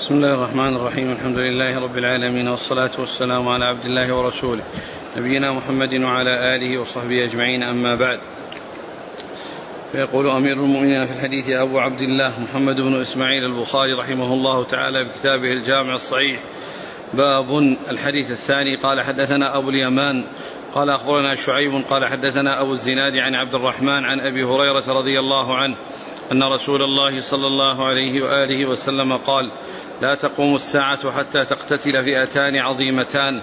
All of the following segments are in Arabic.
بسم الله الرحمن الرحيم. الحمد لله رب العالمين، والصلاة والسلام على عبد الله ورسوله نبينا محمد وعلى آله وصحبه أجمعين، أما بعد. فيقول أمير المؤمنين في الحديث أبو عبد الله محمد بن إسماعيل البخاري رحمه الله تعالى بكتابه الجامع الصحيح: باب الحديث الثاني. قال حدثنا أبو اليمان قال أخبرنا شعيب قال حدثنا أبو الزناد عن عبد الرحمن عن أبي هريرة رضي الله عنه أن رسول الله صلى الله عليه وآله وسلم قال: لا تقوم الساعة حتى تقتتل فئتان عظيمتان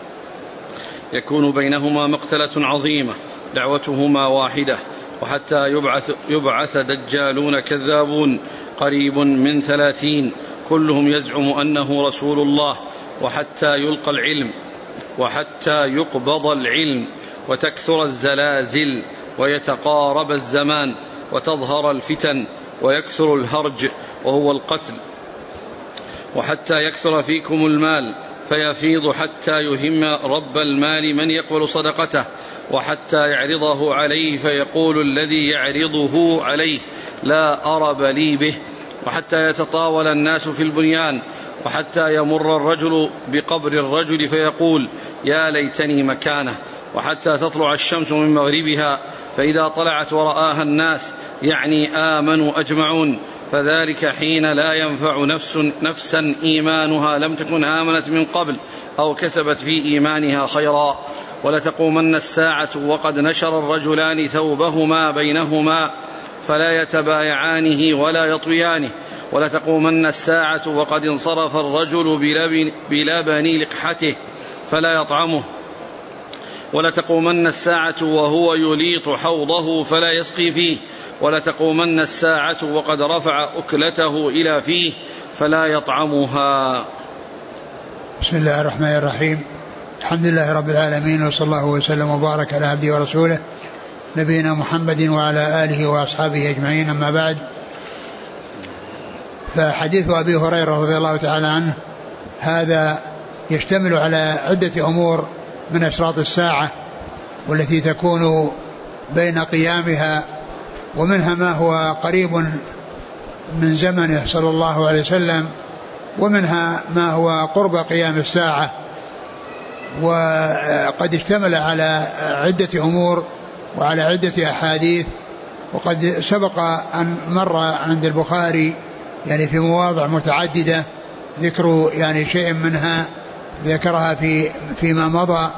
يكون بينهما مقتلة عظيمة دعوتهما واحدة، وحتى يبعث دجالون كذابون قريب من 30 كلهم يزعم أنه رسول الله، وحتى يلقى العلم وحتى يقبض العلم، وتكثر الزلازل ويتقارب الزمان، وتظهر الفتن ويكثر الهرج وهو القتل، وحتى يكثر فيكم المال فيفيض حتى يهم رب المال من يقبل صدقته، وحتى يعرضه عليه فيقول الذي يعرضه عليه: لا أرب لي به، وحتى يتطاول الناس في البنيان، وحتى يمر الرجل بقبر الرجل فيقول: يا ليتني مكانه، وحتى تطلع الشمس من مغربها، فإذا طلعت ورآها الناس يعني آمنوا أجمعون، فذلك حين لا ينفع نفسا إيمانها لم تكن آمنت من قبل أو كسبت في إيمانها خيرا. ولتقومن الساعة وقد نشر الرجلان ثوبهما بينهما فلا يتبايعانه ولا يطويانه. ولتقومن الساعة وقد انصرف الرجل بلبن لقحته فلا يطعمه. ولتقومن الساعة وهو يليط حوضه فلا يسقي فيه. ولتقومن الساعة وقد رفع أكلته إلى فيه فلا يطعمها. بسم الله الرحمن الرحيم. الحمد لله رب العالمين، وصلى الله وسلم وبارك على عبده ورسوله نبينا محمد وعلى آله وأصحابه أجمعين، أما بعد. فحديث أبي هريرة رضي الله تعالى عنه هذا يشتمل على عدة أمور من أشراط الساعة والتي تكون بين قيامها، ومنها ما هو قريب من زمنه صلى الله عليه وسلم، ومنها ما هو قرب قيام الساعة. وقد اشتمل على عدة أمور وعلى عدة أحاديث، وقد سبق أن مر عند البخاري يعني في مواضع متعددة ذكر يعني شيء منها ذكرها فيما مضى.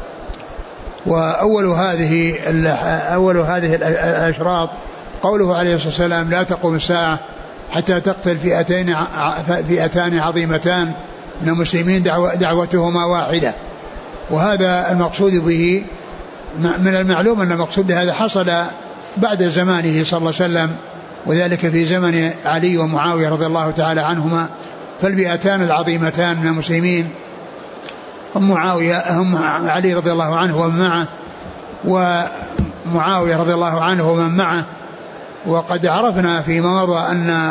وأول هذه الأشراط قوله عليه الصلاة والسلام: لا تقوم الساعة حتى تقتل فئتان عظيمتان من المسلمين دعوتهما واحدة. وهذا المقصود به من المعلوم أن المقصود بهذا حصل بعد زمانه صلى الله عليه وسلم، وذلك في زمن علي ومعاوية رضي الله تعالى عنهما. فالفئتان العظيمتان من المسلمين هم علي رضي الله عنه ومن معه، ومعاوية رضي الله عنه ومن معه. وقد عرفنا فيما مضى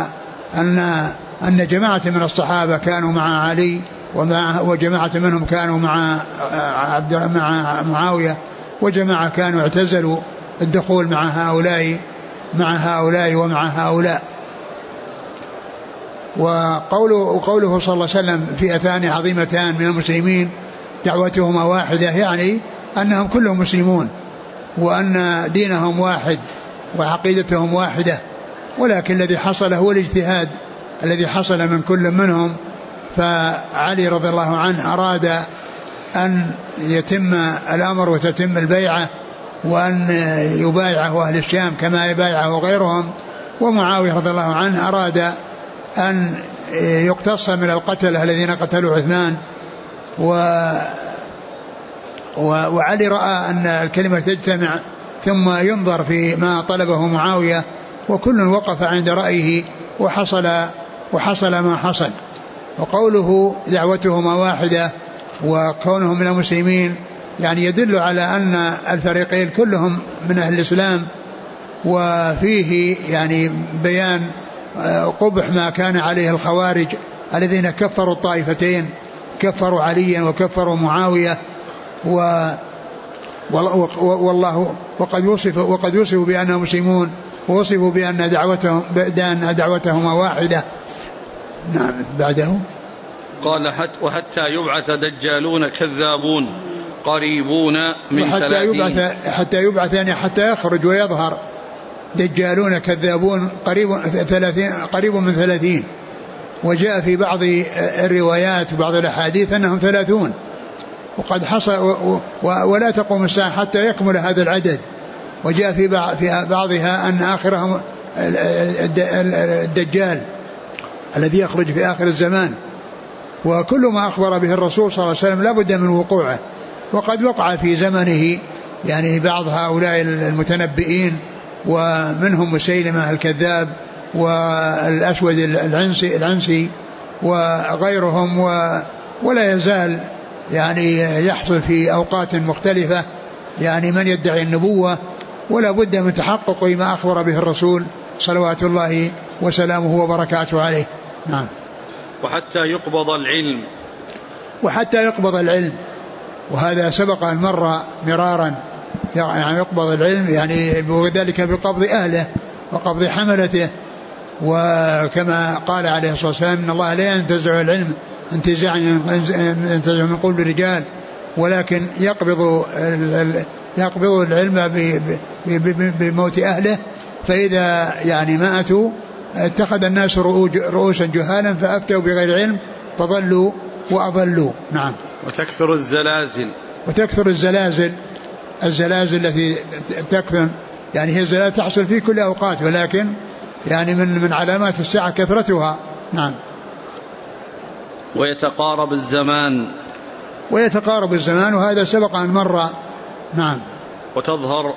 أن جماعة من الصحابة كانوا مع علي، وجماعة منهم كانوا مع معاوية، وجماعة كانوا اعتزلوا الدخول مع هؤلاء ومع هؤلاء. وقوله صلى الله عليه وسلم: فئتان عظيمتان من المسلمين دعوتهما واحدة، يعني أنهم كلهم مسلمون، وأن دينهم واحد وعقيدتهم واحدة، ولكن الذي حصل هو الاجتهاد الذي حصل من كل منهم. فعلي رضي الله عنه أراد أن يتم الأمر وتتم البيعة، وأن يبايعه أهل الشام كما يبايعه غيرهم. ومعاوية رضي الله عنه أراد أن يقتص من القتلة الذين قتلوا عثمان. وعلي رأى أن الكلمة تجتمع ثم ينظر في ما طلبه معاوية، وكل وقف عند رأيه وحصل ما حصل. وقوله دعوتهما واحدة وكونهم من المسلمين يعني يدل على أن الفريقين كلهم من أهل الإسلام، وفيه يعني بيان قبح ما كان عليه الخوارج الذين كفروا الطائفتين، كفروا عليا وكفروا معاوية. والله وقد وصفوا بأنهم مسلمون، ووصفوا بأن دعوتهما واحدة. نعم بعده قال وحتى يبعث دجالون كذابون قريبون من 30. حتى يبعث يعني حتى يخرج ويظهر دجالون كذابون قريب من 30. وجاء في بعض الروايات وبعض الأحاديث أنهم 30. وقد حصل ولا تقوم الساعة حتى يكمل هذا العدد. وجاء في بعضها أن آخرهم الدجال الذي يخرج في آخر الزمان. وكل ما أخبر به الرسول صلى الله عليه وسلم لا بد من وقوعه. وقد وقع في زمنه يعني بعض هؤلاء المتنبئين، ومنهم مسيلمة الكذاب والأسود العنسي وغيرهم. ولا يزال يعني يحصل في أوقات مختلفة يعني من يدعي النبوة، ولا بد من تحقق ما أخبر به الرسول صلوات الله وسلامه وبركاته عليه. نعم. وحتى يقبض العلم. وحتى يقبض العلم، وهذا سبق أن مر مرارا. يعني يقبض العلم يعني وذلك بقبض أهله وقبض حملته. وكما قال عليه الصلاة والسلام إن الله لا ينتزع العلم انتزاعا ينتزع من قلوب الرجال، ولكن يقبض العلم بموت أهله. فإذا يعني ماتوا اتخذ الناس رؤوسا جهالا فأفتوا بغير علم فضلوا وأضلوا. نعم. وتكثر الزلازل التي تكثر يعني هي الزلازل تحصل في كل أوقات، ولكن يعني من علامات الساعة كثرتها. نعم. ويتقارب الزمان وهذا سبق أن مر. نعم. وتظهر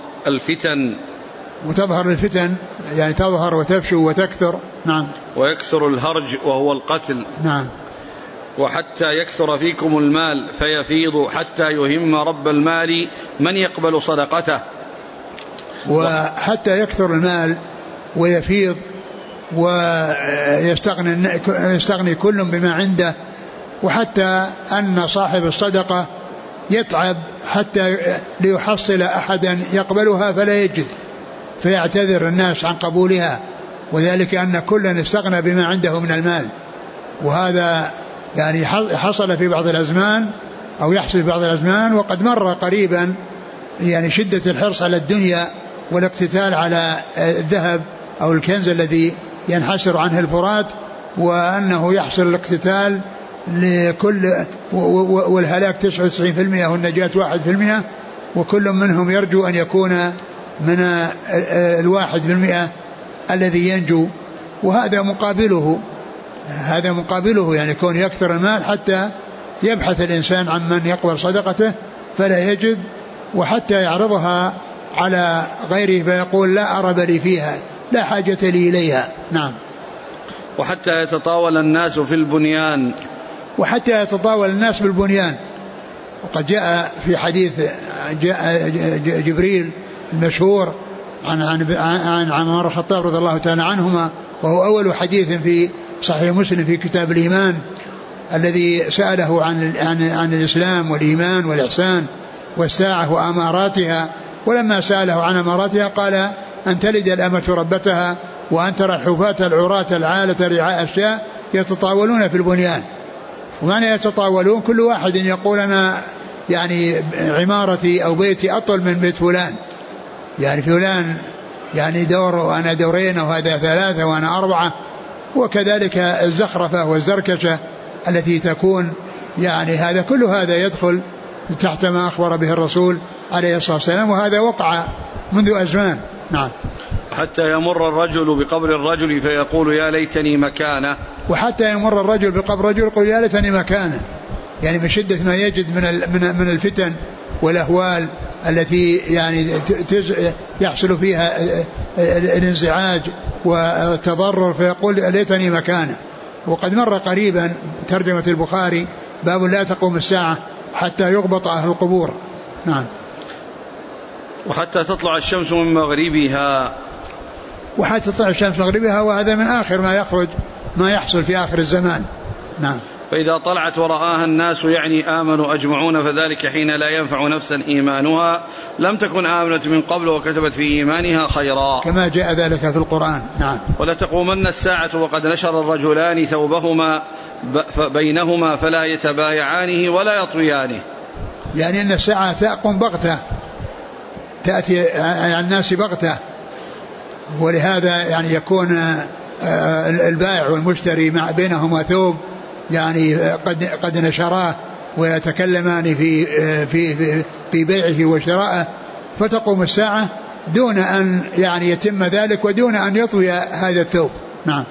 الفتن يعني تظهر وتفشو وتكثر. نعم. ويكثر الهرج وهو القتل. نعم. وحتى يكثر فيكم المال فيفيض حتى يهم رب المال من يقبل صدقته. وحتى يكثر المال ويفيض ويستغني كل بما عنده، وحتى أن صاحب الصدقة يتعب حتى ليحصل أحدا يقبلها فلا يجد، فيعتذر الناس عن قبولها، وذلك أن كلا استغنى بما عنده من المال. وهذا يعني حصل في بعض الأزمان أو يحصل في بعض الأزمان، وقد مر قريبا يعني شدة الحرص على الدنيا والاقتتال على الذهب أو الكنز الذي ينحسر عنه الفرات، وأنه يحصل الاقتتال لكل والهلاك 99% والنجاة 1%، وكل منهم يرجو أن يكون من 1% الذي ينجو. وهذا مقابله يعني كون يكثر المال حتى يبحث الإنسان عن من يقبل صدقته فلا يجد، وحتى يعرضها على غيره فيقول لا أرب لي فيها، لا حاجة لي إليها. نعم. وحتى يتطاول الناس بالبنيان. وقد جاء في حديث جبريل المشهور عن عمر الخطاب رضي الله تعالى عنهما، وهو أول حديث في صحيح مسلم في كتاب الإيمان، الذي سأله عن الإسلام والإيمان والإحسان والساعة وأماراتها. ولما سأله عن أماراتها قال أن تلد الأمة ربتها وأن ترى الحفاة العراة العالة رعاء الشاء يتطاولون في البنيان. ومعنى يتطاولون كل واحد يقول أنا يعني عمارتي أو بيتي أطول من بيت فلان، يعني فلان يعني دور وأنا دورين وهذا 3 وأنا 4. وكذلك الزخرفة والزركشة التي تكون يعني هذا كل هذا يدخل تحت ما أخبر به الرسول عليه الصلاة والسلام، وهذا وقع منذ أزمان. نعم. حتى يمر الرجل بقبر الرجل فيقول يا ليتني مكانه. وحتى يمر الرجل بقبر الرجل يقول يا ليتني مكانه، يعني من شدة ما يجد من الفتن والأهوال التي يعني يحصل فيها الانزعاج والتضرر، فيقول ليتني مكانه. وقد مر قريبا ترجمة البخاري باب لا تقوم الساعة حتى يغبط أهل القبور. نعم. وحتى تطلع الشمس من مغربها. وحتى تطلع الشمس من مغربها، وهذا من آخر ما يحصل في آخر الزمان. نعم. فإذا طلعت ورآها الناس يعني آمنوا أجمعون فذلك حين لا ينفع نفسا إيمانها لم تكن آمنت من قبل وكتبت في إيمانها خيرا، كما جاء ذلك في القرآن. نعم. ولتقومن الساعة وقد نشر الرجلان ثوبهما بينهما فلا يتبايعانه ولا يطويانه، يعني أن الساعة تقوم بغتة، تأتي على الناس بغتة، ولهذا يعني يكون البائع والمشتري بينهما ثوب يعني قد نشراه ويتكلمان في بيعه وشرائه، فتقوم الساعة دون أن يعني يتم ذلك ودون أن يطوي هذا الثوب. نعم.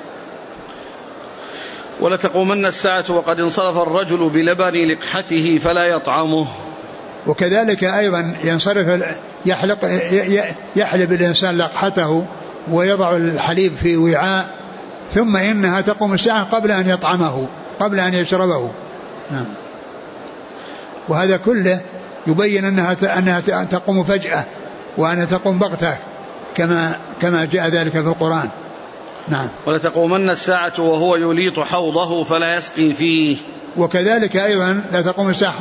ولتقومن الساعة وقد انصرف الرجل بلبن لقحته فلا يطعمه، وكذلك أيضا ينصرف يحلب الإنسان لقحته ويضع الحليب في وعاء، ثم إنها تقوم الساعة قبل أن يطعمه قبل أن يشربه. نعم. وهذا كله يبين أنها تقوم فجأة وأنها تقوم بغتة كما جاء ذلك في القرآن. نعم. ولتقومن الساعة وهو يليط حوضه فلا يسقي فيه، وكذلك أيضا لا تقوم الساعة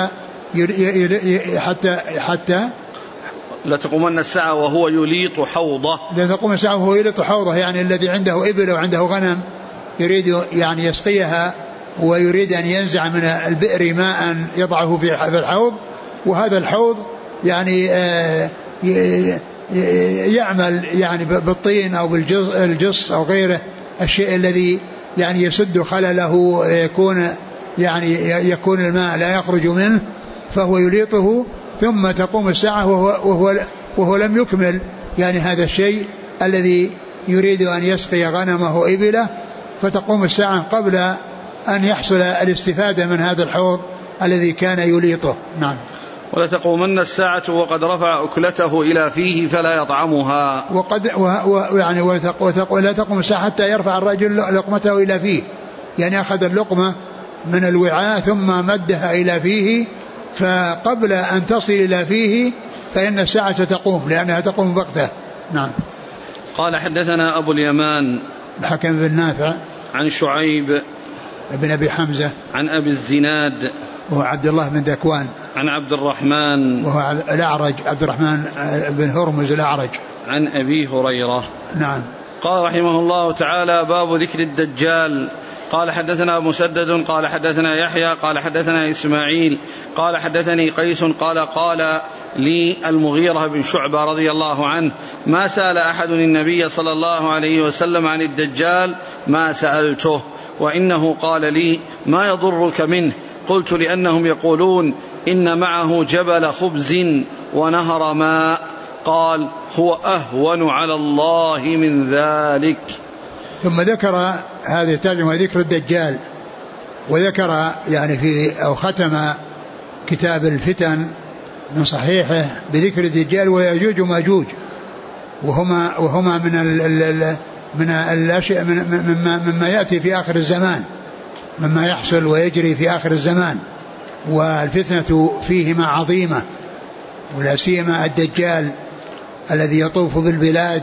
حتى لا تقومن الساعة وهو يليط حوضه، لا تقوم الساعة وهو يليط حوضه، يعني الذي عنده إبل وعنده غنم يريد يعني يسقيها ويريد أن ينزع من البئر ماء يضعه في الحوض، وهذا الحوض يعني يعمل يعني بالطين أو بالجص أو غيره، الشيء الذي يعني يسد خلله يكون الماء لا يخرج منه، فهو يليطه، ثم تقوم الساعة وهو لم يكمل يعني هذا الشيء الذي يريد أن يسقي غنمه إبله، فتقوم الساعة قبل أن يحصل الاستفادة من هذا الحوض الذي كان يليطه. نعم. ولتقومن الساعة وقد رفع أكلته إلى فيه فلا يطعمها، يعني ولا تقوم الساعة حتى يرفع الرجل لقمته إلى فيه، يعني أخذ اللقمة من الوعاء ثم مدها إلى فيه، فقبل أن تصل إلى فيه فإن الساعة تقوم لأنها تقوم بغتة. نعم. قال حدثنا أبو اليمان الحكم بن نافع عن شعيب بن أبي حمزة عن أبي الزناد وهو عبد الله بن ذكوان عن عبد الرحمن وهو الأعرج عبد الرحمن بن هرمز الأعرج عن أبي هريرة. نعم. قال رحمه الله تعالى: باب ذكر الدجال. قال حدثنا مسدد قال حدثنا يحيى قال حدثنا إسماعيل قال حدثني قيس قال لي المغيرة بن شعبة رضي الله عنه: ما سأل أحد النبي صلى الله عليه وسلم عن الدجال ما سألته، وإنه قال لي: ما يضرك منه؟ قلت: لأنهم يقولون إن معه جبل خبز ونهر ماء. قال: هو أهون على الله من ذلك. ثم ذكر هذه الترجمة ذكر الدجال، وذكر يعني أو ختم كتاب الفتن من صحيحه بذكر الدجال ويأجوج وماجوج، وهما من الأشياء مما يأتي في آخر الزمان، مما يحصل ويجري في آخر الزمان، والفتنة فيهما عظيمة، ولا سيما الدجال الذي يطوف بالبلاد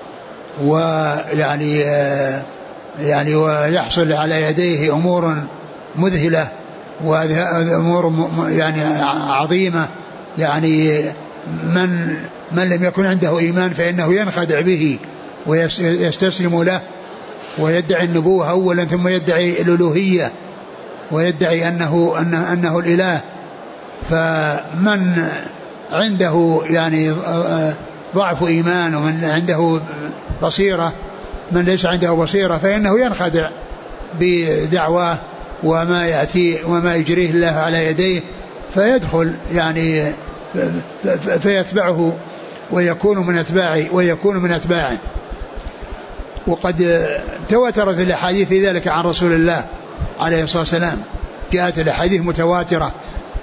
يعني ويحصل على يديه أمور مذهلة وأمور يعني عظيمة، يعني من لم يكن عنده إيمان فإنه ينخدع به ويستسلم له ويدعي النبوة أولا ثم يدعي الألوهية ويدعي أنه الإله. فمن عنده يعني ضعف إيمان ومن عنده بصيرة، من ليس عنده بصيرة فإنه ينخدع بدعواه وما يأتي وما يجريه الله على يديه، فيدخل يعني فيتبعه ويكون من أتباعه. وقد تواترت الأحاديث في ذلك عن رسول الله عليه الصلاة والسلام، جاءت الأحاديث متواترة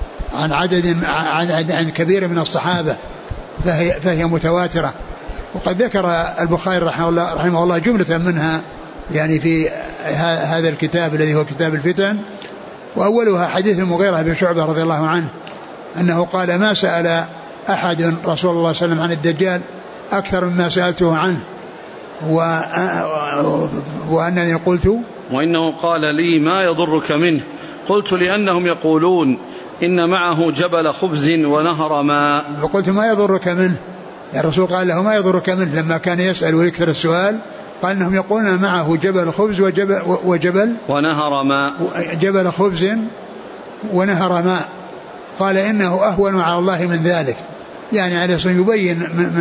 عن كبير من الصحابة، فهي متواترة. وقد ذكر البخاري رحمه الله جملة منها يعني في هذا الكتاب الذي هو كتاب الفتن، وأولها حديث المغيرة بن شعبة رضي الله عنه أنه قال: ما سأل أحد رسول الله صلى الله عليه وسلم عن الدجال أكثر مما سألته عنه، وأنني قلت وإنه قال لي ما يضرك منه؟ قلت لأنهم يقولون إن معه جبل خبز ونهر ماء. فقلت ما يضرك منه؟ الرسول قال له ما يضرك منه لما كان يسأل ويكثر السؤال. قال إنهم يقولون معه جبل خبز وجبل ونهر ماء، جبل خبز ونهر ماء. قال إنه أهون على الله من ذلك، يعني عليه الصلاة يبين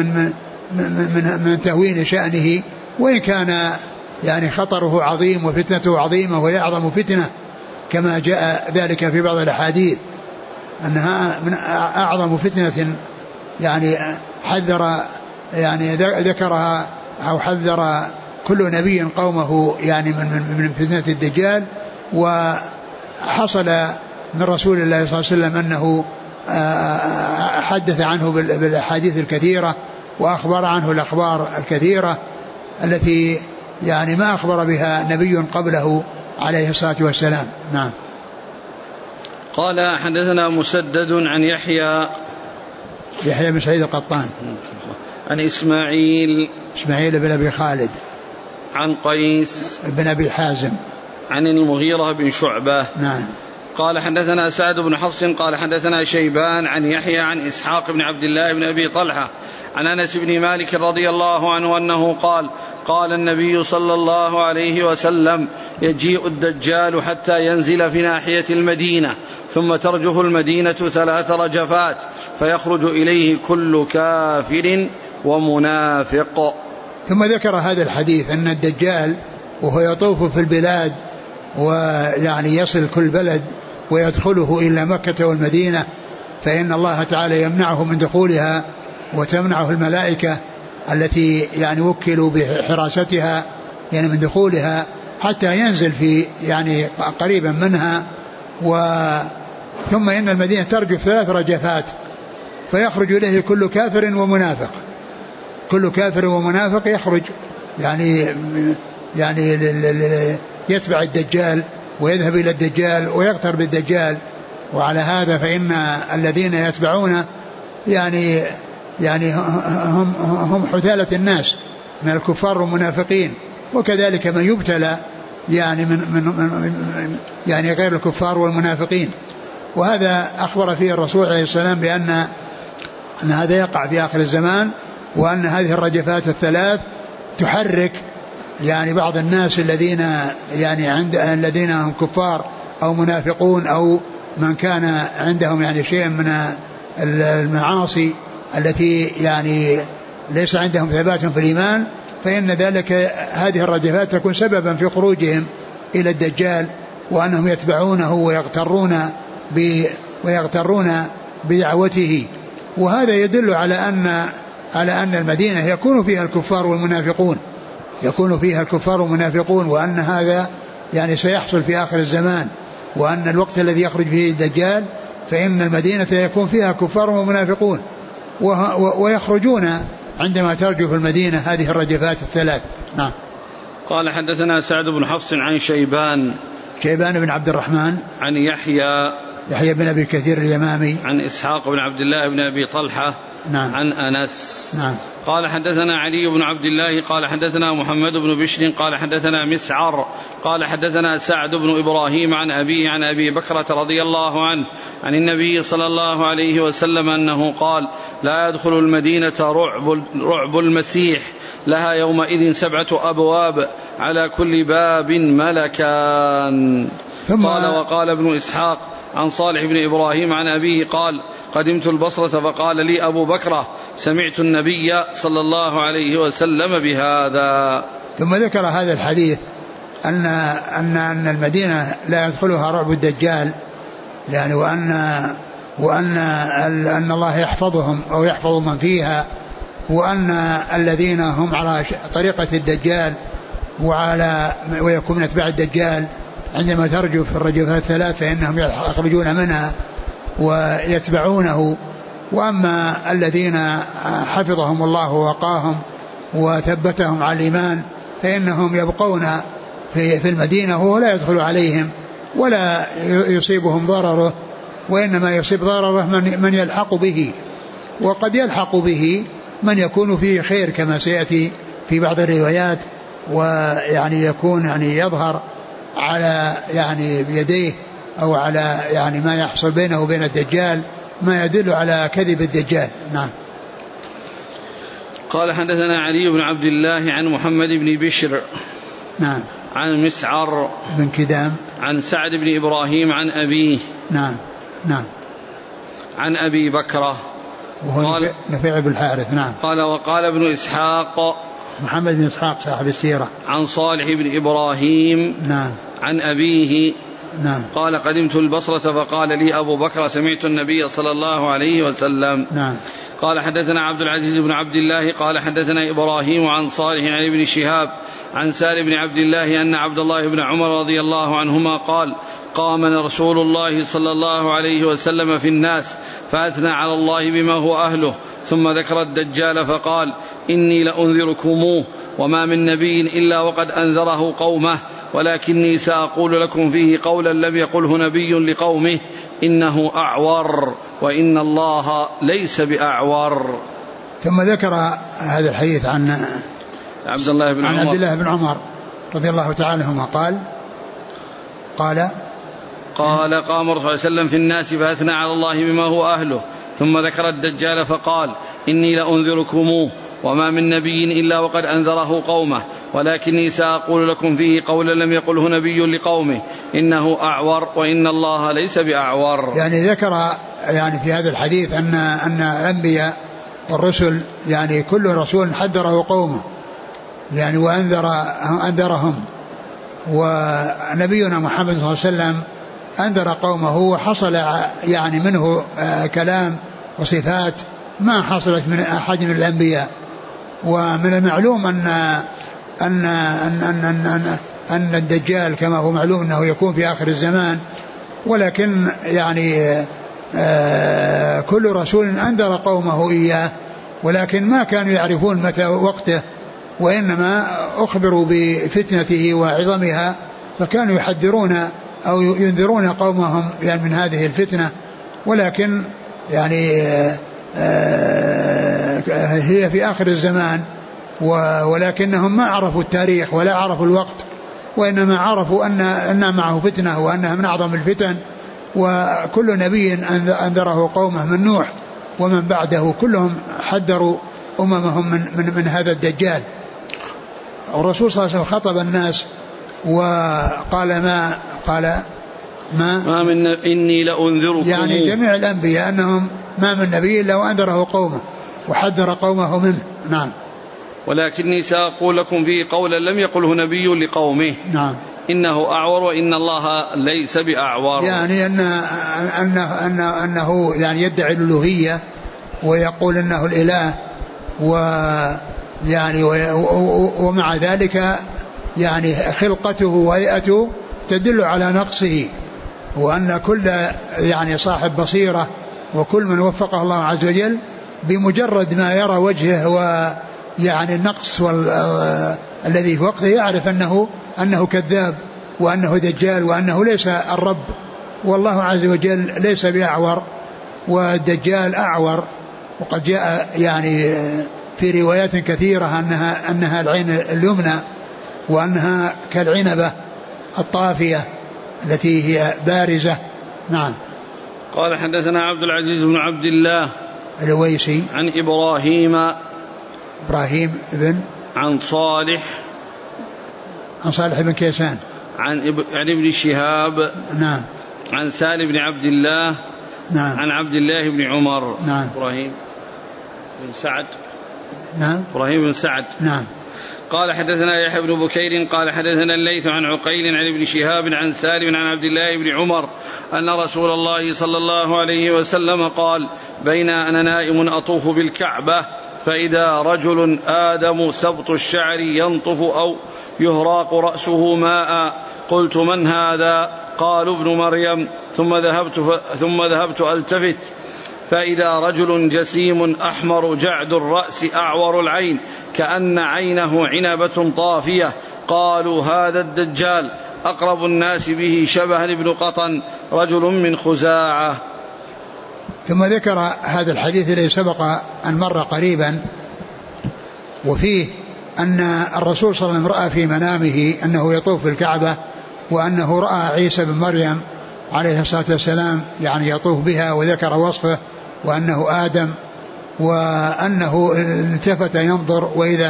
من تهوين شأنه، وإن كان يعني خطره عظيم وفتنته عظيمة وهي أعظم فتنة كما جاء ذلك في بعض الأحاديث أنها من أعظم فتنة يعني حذر يعني ذكرها أو حذر كل نبي قومه يعني من فتنة الدجال. وحصل من رسول الله صلى الله عليه وسلم أنه حدث عنه بالأحاديث الكثيرة وأخبر عنه الأخبار الكثيرة التي يعني ما أخبر بها نبي قبله عليه الصلاة والسلام. نعم. قال حدثنا مسدد عن يحيى بن سعيد القطان عن إسماعيل بن أبي خالد عن قيس بن أبي حازم عن المغيرة بن شعبة. نعم. قال حدثنا سعد بن حفص قال حدثنا شيبان عن يحيى عن إسحاق بن عبد الله بن أبي طلحة عن أنس بن مالك رضي الله عنه أنه قال قال النبي صلى الله عليه وسلم يجيء الدجال حتى ينزل في ناحية المدينة ثم ترجف المدينة 3 رجفات فيخرج إليه كل كافر ومنافق. ثم ذكر هذا الحديث أن الدجال وهو يطوف في البلاد ويعني يصل كل بلد ويدخله إلى مكة والمدينة فإن الله تعالى يمنعه من دخولها وتمنعه الملائكة التي يعني وكلوا بحراستها يعني من دخولها حتى ينزل في يعني قريبا منها. ثم إن المدينة ترجف 3 رجفات فيخرج إليه كل كافر ومنافق. كل كافر ومنافق يخرج يعني يتبع الدجال ويذهب إلى الدجال ويغتر بالدجال. وعلى هذا فإن الذين يتبعون يعني هم حثالة الناس من الكفار والمنافقين، وكذلك من يبتلى يعني من يعني غير الكفار والمنافقين. وهذا أخبر فيه الرسول عليه السلام بأن هذا يقع في آخر الزمان، وأن هذه الرجفات 3 تحرك يعني بعض الناس الذين يعني الذين هم كفار أو منافقون أو من كان عندهم يعني شيء من المعاصي التي يعني ليس عندهم ثبات في الإيمان، فإن ذلك هذه الرجفات تكون سببا في خروجهم إلى الدجال وأنهم يتبعونه ويغترون بدعوته. وهذا يدل على أن المدينة يكون فيها الكفار والمنافقون وأن هذا يعني سيحصل في آخر الزمان، وأن الوقت الذي يخرج فيه الدجال فإن المدينة يكون فيها كفار ومنافقون ويخرجون عندما ترجف المدينة هذه الرجفات 3. نعم. قال حدثنا سعد بن حفص عن شيبان بن عبد الرحمن عن يحيى بن أبي كثير اليمامي عن إسحاق بن عبد الله بن أبي طلحة. نعم. عن أنس. نعم. قال حدثنا علي بن عبد الله قال حدثنا محمد بن بشر قال حدثنا مسعر قال حدثنا سعد بن إبراهيم عن أبيه عن أبي بكرة رضي الله عنه عن النبي صلى الله عليه وسلم أنه قال لا يدخل المدينة رعب المسيح لها يومئذ 7 أبواب على كل باب ملكان. قال وقال ابن إسحاق عن صالح بن إبراهيم عن أبيه قال قدمت البصرة فقال لي أبو بكرة سمعت النبي صلى الله عليه وسلم بهذا. ثم ذكر هذا الحديث أن المدينة لا يدخلها رعب الدجال يعني وأن الله يحفظهم أو يحفظ من فيها، وأن الذين هم على طريقة الدجال ويكون أتباع الدجال عندما ترجف الرجفات 3 فإنهم يخرجون منها ويتبعونه. وأما الذين حفظهم الله ووقاهم وثبتهم على الإيمان فإنهم يبقون في المدينة وهو لا يدخل عليهم ولا يصيبهم ضرره، وإنما يصيب ضرره من يلحق به، وقد يلحق به من يكون فيه خير كما سيأتي في بعض الروايات، ويعني يكون يعني يظهر على يعني بيديه أو على يعني ما يحصل بينه وبين الدجال ما يدل على كذب الدجال. نعم. قال حدثنا علي بن عبد الله عن محمد بن بشر نعم عن مسعر بن كدام عن سعد بن إبراهيم عن أبيه نعم نعم عن أبي بكرة وهو نفيع بن الحارث. نعم. قال وقال ابن إسحاق محمد بن إسحاق صاحب السيرة عن صالح بن إبراهيم نعم عن أبيه نعم قال قدمت البصرة فقال لي أبو بكر سمعت النبي صلى الله عليه وسلم. نعم. قال حدثنا عبد العزيز بن عبد الله قال حدثنا إبراهيم عن صالح عن ابن شهاب عن سالم بن عبد الله أن عبد الله بن عمر رضي الله عنهما قال قامنا رسول الله صلى الله عليه وسلم في الناس فأثنى على الله بما هو أهله ثم ذكر الدجال فقال إني لأنذركموه وما من نبي إلا وقد أنذره قومه ولكني سأقول لكم فيه قولا لم يقله نبي لقومه إنه أعور وإن الله ليس بأعور. ثم ذكر هذا الحديث عن عبد الله بن عمر رضي الله تعالى عنهما قال قام رسول الله صلى الله عليه وسلم في الناس فأثنى على الله بما هو أهله ثم ذكر الدجال فقال إني لأنذركموه وما من نبي إلا وقد أنذره قومه ولكني سأقول لكم فيه قولا لم يقله نبي لقومه إنه أعور وإن الله ليس بأعور. يعني ذكر يعني في هذا الحديث أن الأنبياء والرسل يعني كل رسول حذره قومه يعني وأنذرهم ونبينا محمد صلى الله عليه وسلم أنذر قومه وحصل يعني منه كلام وصفات ما حصلت من أحد من الأنبياء. ومن المعلوم أن الدجال كما هو معلوم أنه يكون في آخر الزمان ولكن يعني كل رسول أنذر قومه إياه ولكن ما كانوا يعرفون متى وقته وإنما أخبروا بفتنته وعظمها فكانوا يحذرون أو ينذرون قومهم يعني من هذه الفتنة ولكن يعني هي في آخر الزمان ولكنهم ما عرفوا التاريخ ولا عرفوا الوقت وإنما عرفوا أن معه فتنة وأنها من أعظم الفتن وكل نبي أنذره قومه من نوح ومن بعده كلهم حذروا أممهم من هذا الدجال. الرسول صلى الله عليه وسلم خطب الناس وقال ما من إني لأنذركم يعني جميع الأنبياء أنهم ما من نبي إلا وأنذره قومه وحذر قومه منه. نعم. ولكني سأقول لكم فيه قولا لم يقله نبي لقومه. نعم. إنه أعور وإن الله ليس بأعور يعني أنه يعني يدعي الألوهية ويقول أنه الإله ويعني ومع ذلك يعني خلقته وهيئته تدل على نقصه وأن كل يعني صاحب بصيرة وكل من وفقه الله عز وجل بمجرد ما يرى وجهه ويعني النقص الذي في وقته يعرف أنه كذاب وأنه دجال وأنه ليس الرب والله عز وجل ليس بأعور والدجال أعور. وقد جاء يعني في روايات كثيرة أنها العين اليمنى وأنها كالعنبة الطافية التي هي بارزة. نعم. قال حدثنا عبد العزيز بن عبد الله الويسي عن إبراهيم بن عن صالح بن كيسان عن ابن شهاب. نعم. عن سالم بن عبد الله. نعم. عن عبد الله بن عمر. نعم. إبراهيم بن سعد. نعم. إبراهيم بن سعد. نعم. قال حدثنا يحيى بن بكير قال حدثنا الليث عن عقيل عن ابن شهاب عن سالم عن عبد الله بن عمر أن رسول الله صلى الله عليه وسلم قال بين أنا نائم أطوف بالكعبة فإذا رجل آدم سبط الشعر ينطف أو يهراق رأسه ماء قلت من هذا؟ قالوا ابن مريم ثم ذهبت ألتفت فإذا رجل جسيم أحمر جعد الرأس أعور العين كأن عينه عنبة طافية قالوا هذا الدجال أقرب الناس به شبها ابن قطن رجل من خزاعة. ثم ذكر هذا الحديث الذي سبق أن مر قريبا وفيه أن الرسول صلى الله عليه وسلم رأى في منامه أنه يطوف في الكعبة وأنه رأى عيسى بن مريم عليه الصلاة والسلام يعني يطوف بها، وذكر وصفه وأنه آدم، وأنه التفت ينظر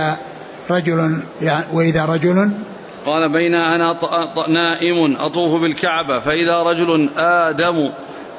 وإذا رجل قال بين أنا نائم أطوف بالكعبة فإذا رجل آدم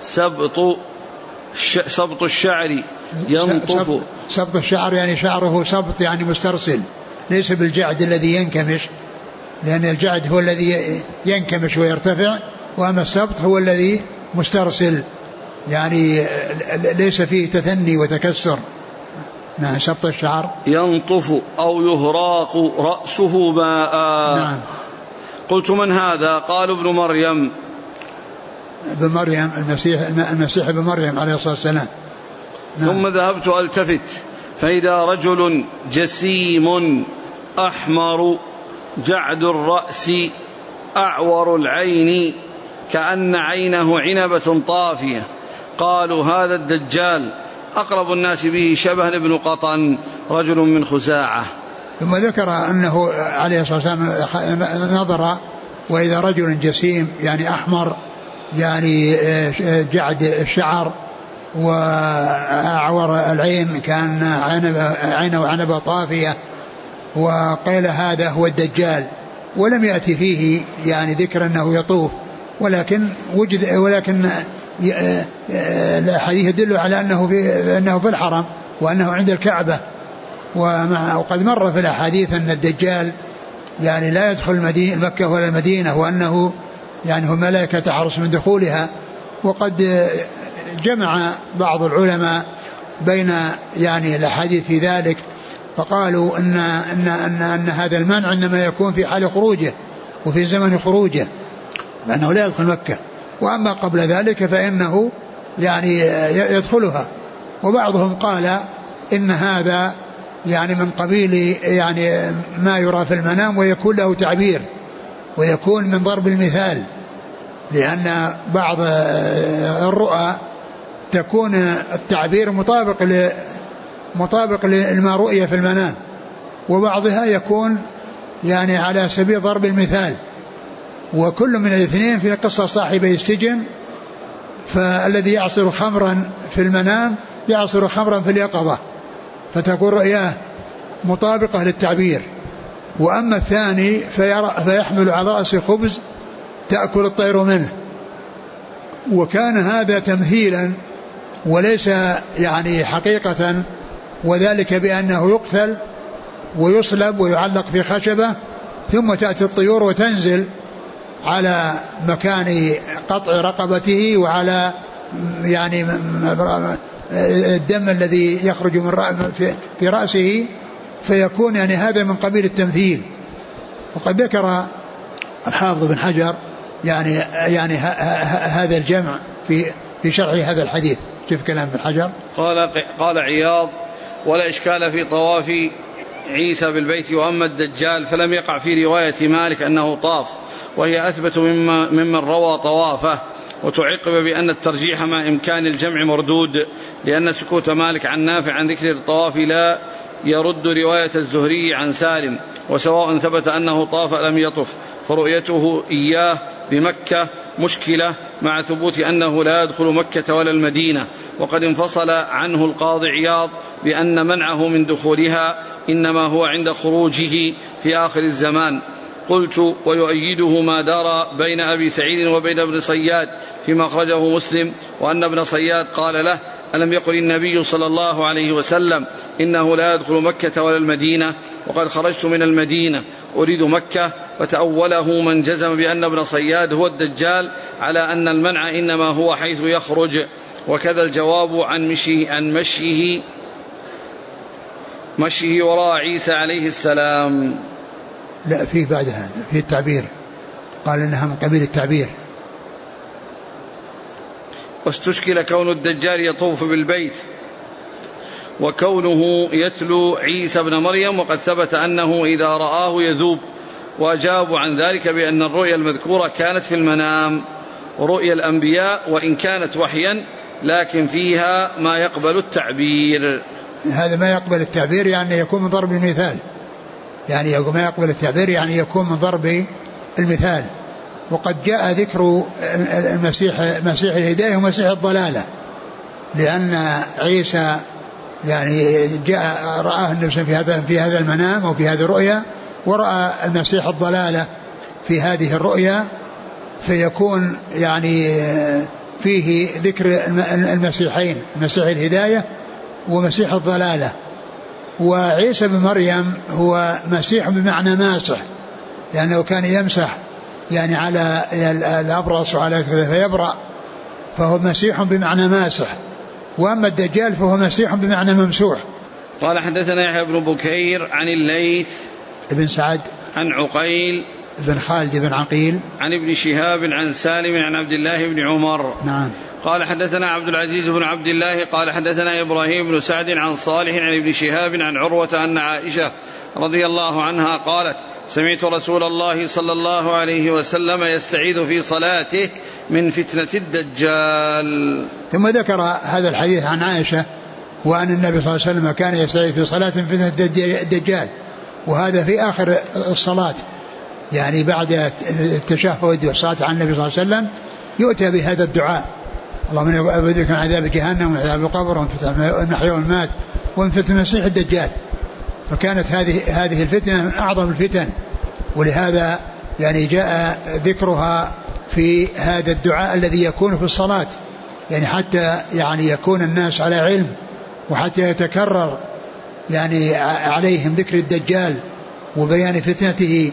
سبط الشعر ينطف. سبط الشعر يعني شعره سبط يعني مسترسل، ليس بالجعد الذي ينكمش، لأن الجعد هو الذي ينكمش ويرتفع، وأما السبط هو الذي مسترسل يعني ليس فيه تثني وتكسر. نعم سبط الشعر. ينطف أو يهراق رأسه ماء. نعم. قلت من هذا؟ قالوا ابن مريم. ابن مريم المسيح ابن مريم عليه الصلاة والسلام. نعم. ثم ذهبت ألتفت فإذا رجل جسيم أحمر جعد الرأس أعور العين كأن عينه عنبة طافية، قالوا هذا الدجال، أقرب الناس به شبه ابن قطن رجل من خزاعة. ثم ذكر أنه عليه الصلاة والسلام نظر وإذا رجل جسيم يعني أحمر يعني جعد الشعر وأعور العين كان عينه عنبة طافية، وقيل هذا هو الدجال، ولم يأتي فيه يعني ذكر أنه يطوف، ولكن الحديث يدل على أنه في الحرم وأنه عند الكعبة. وقد مر في الأحاديث أن الدجال يعني لا يدخل مكة ولا المدينة، وأنه يعني هم ملائكة تحرس من دخولها. وقد جمع بعض العلماء بين يعني الأحاديث في ذلك، فقالوا أن هذا المنع إنما يكون في حال خروجه وفي زمن خروجه، لأنه لا يدخل مكة، وأما قبل ذلك فإنه يعني يدخلها. وبعضهم قال إن هذا يعني من قبيل يعني ما يرى في المنام ويكون له تعبير ويكون من ضرب المثال، لأن بعض الرؤى تكون التعبير مطابق لما رؤي في المنام، وبعضها يكون يعني على سبيل ضرب المثال. وكل من الاثنين في قصة صاحبي السجن، فالذي يعصر خمرا في المنام يعصر خمرا في اليقظة، فتكون رؤياه مطابقة للتعبير. وأما الثاني فيحمل على رأس خبز تأكل الطير منه، وكان هذا تمثيلا وليس يعني حقيقة، وذلك بأنه يقتل ويصلب ويعلق في خشبة، ثم تأتي الطيور وتنزل على مكان قطع رقبته وعلى يعني الدم الذي يخرج من في رأسه، فيكون يعني هذا من قبيل التمثيل. وقد ذكر الحافظ بن حجر يعني هذا الجمع في شرح هذا الحديث. كيف كلام ابن حجر؟ قال عياض: ولا إشكال في طواف عيسى بالبيت، وأما الدجال فلم يقع في رواية مالك أنه طاف، وهي أثبت ممن روى طوافه. وتعقب بأن الترجيح مع إمكان الجمع مردود، لأن سكوت مالك عن نافع عن ذكر الطواف لا يرد رواية الزهري عن سالم، وسواء ثبت أنه طاف لم يطف، فرؤيته إياه بمكة مشكلة مع ثبوت أنه لا يدخل مكة ولا المدينة. وقد انفصل عنه القاضي عياض بأن منعه من دخولها إنما هو عند خروجه في آخر الزمان. قلت: ويؤيده ما دار بين أبي سعيد وبين ابن صياد فيما أخرجه مسلم، وأن ابن صياد قال له: ألم يقل النبي صلى الله عليه وسلم إنه لا يدخل مكة ولا المدينة؟ وقد خرجت من المدينة أريد مكة. فتأوله من جزم بأن ابن صياد هو الدجال على أن المنع إنما هو حيث يخرج. وكذا الجواب عن مشيه وراء عيسى عليه السلام. لا، فيه بعد هذا فيه التعبير، قال إنها من قبيل التعبير. واستشكل كون الدجال يطوف بالبيت وكونه يتلو عيسى بن مريم، وقد ثبت أنه إذا رآه يذوب. وأجابوا عن ذلك بأن الرؤيا المذكورة كانت في المنام، ورؤيا الأنبياء وإن كانت وحيا لكن فيها ما يقبل التعبير. هذا ما يقبل التعبير يعني يكون من ضرب المثال، يعني ما يقبل التعبير يعني يكون من ضرب المثال. وقد جاء ذكر مسيح الهداية ومسيح الضلالة، لأن عيسى يعني جاء رآه النبي في هذا المنام أو في هذه الرؤيا، ورأى المسيح الضلالة في هذه الرؤيا، فيكون يعني فيه ذكر المسيحين، مسيح الهداية ومسيح الضلالة. وعيسى بن مريم هو مسيح بمعنى ماسح، لأنه كان يمسح يعني على الأبرص وعلى كذا فيبرأ، فهو مسيح بمعنى ماسح. وأما الدجال فهو مسيح بمعنى ممسوح. قال حدثنا يحيى بن بكير عن الليث ابن سعد عن عقيل بن خالد بن عقيل عن ابن شهاب عن سالم عن عبد الله بن عمر. نعم. قال حدثنا عبد العزيز بن عبد الله قال حدثنا إبراهيم بن سعد عن صالح عن ابن شهاب عن عروة أن عائشة رضي الله عنها قالت سمعت رسول الله صلى الله عليه وسلم يستعيذ في صلاته من فتنة الدجال. ثم ذكر هذا الحديث عن عائشة وأن النبي صلى الله عليه وسلم كان يستعيذ في صلاة من فتنة الدجال، وهذا في آخر الصلاة، يعني بعد التشهد والصلاة على النبي صلى الله عليه وسلم يؤتى بهذا الدعاء: اللهم إني أعوذ بك من عذاب جهنم ومن عذاب القبر ومن فتنة المحيا والممات ومن فتنة المسيح الدجال. فكانت هذه الفتنة من أعظم الفتن، ولهذا يعني جاء ذكرها في هذا الدعاء الذي يكون في الصلاة، يعني حتى يعني يكون الناس على علم، وحتى يتكرر يعني عليهم ذكر الدجال وبيان فتنته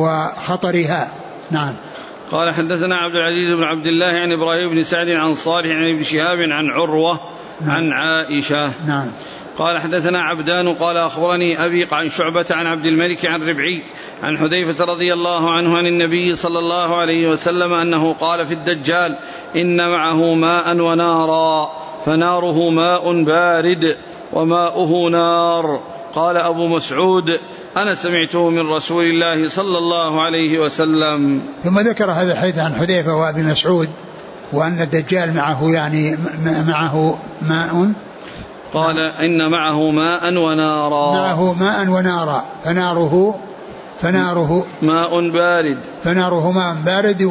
وخطرها. نعم. قال حدثنا عبد العزيز بن عبد الله عن إبراهيم بن سعد عن صالح عن ابن شهاب عن عروة عن عائشة. نعم. قال حدثنا عبدان قال أخبرني أبي عن شعبة عن عبد الملك عن ربعي عن حذيفة رضي الله عنه عن النبي صلى الله عليه وسلم أنه قال في الدجال إن معه ماء ونارا فناره ماء بارد وماؤه نار. قال أبو مسعود أنا سمعته من رسول الله صلى الله عليه وسلم. ثم ذكر هذا الحديث عن حذيفة وأبي مسعود وأن الدجال معه يعني معه ماء، قال إن معه ماء ونارا، معه ماء ونارا فناره ماء بارد، فناره ماء بارد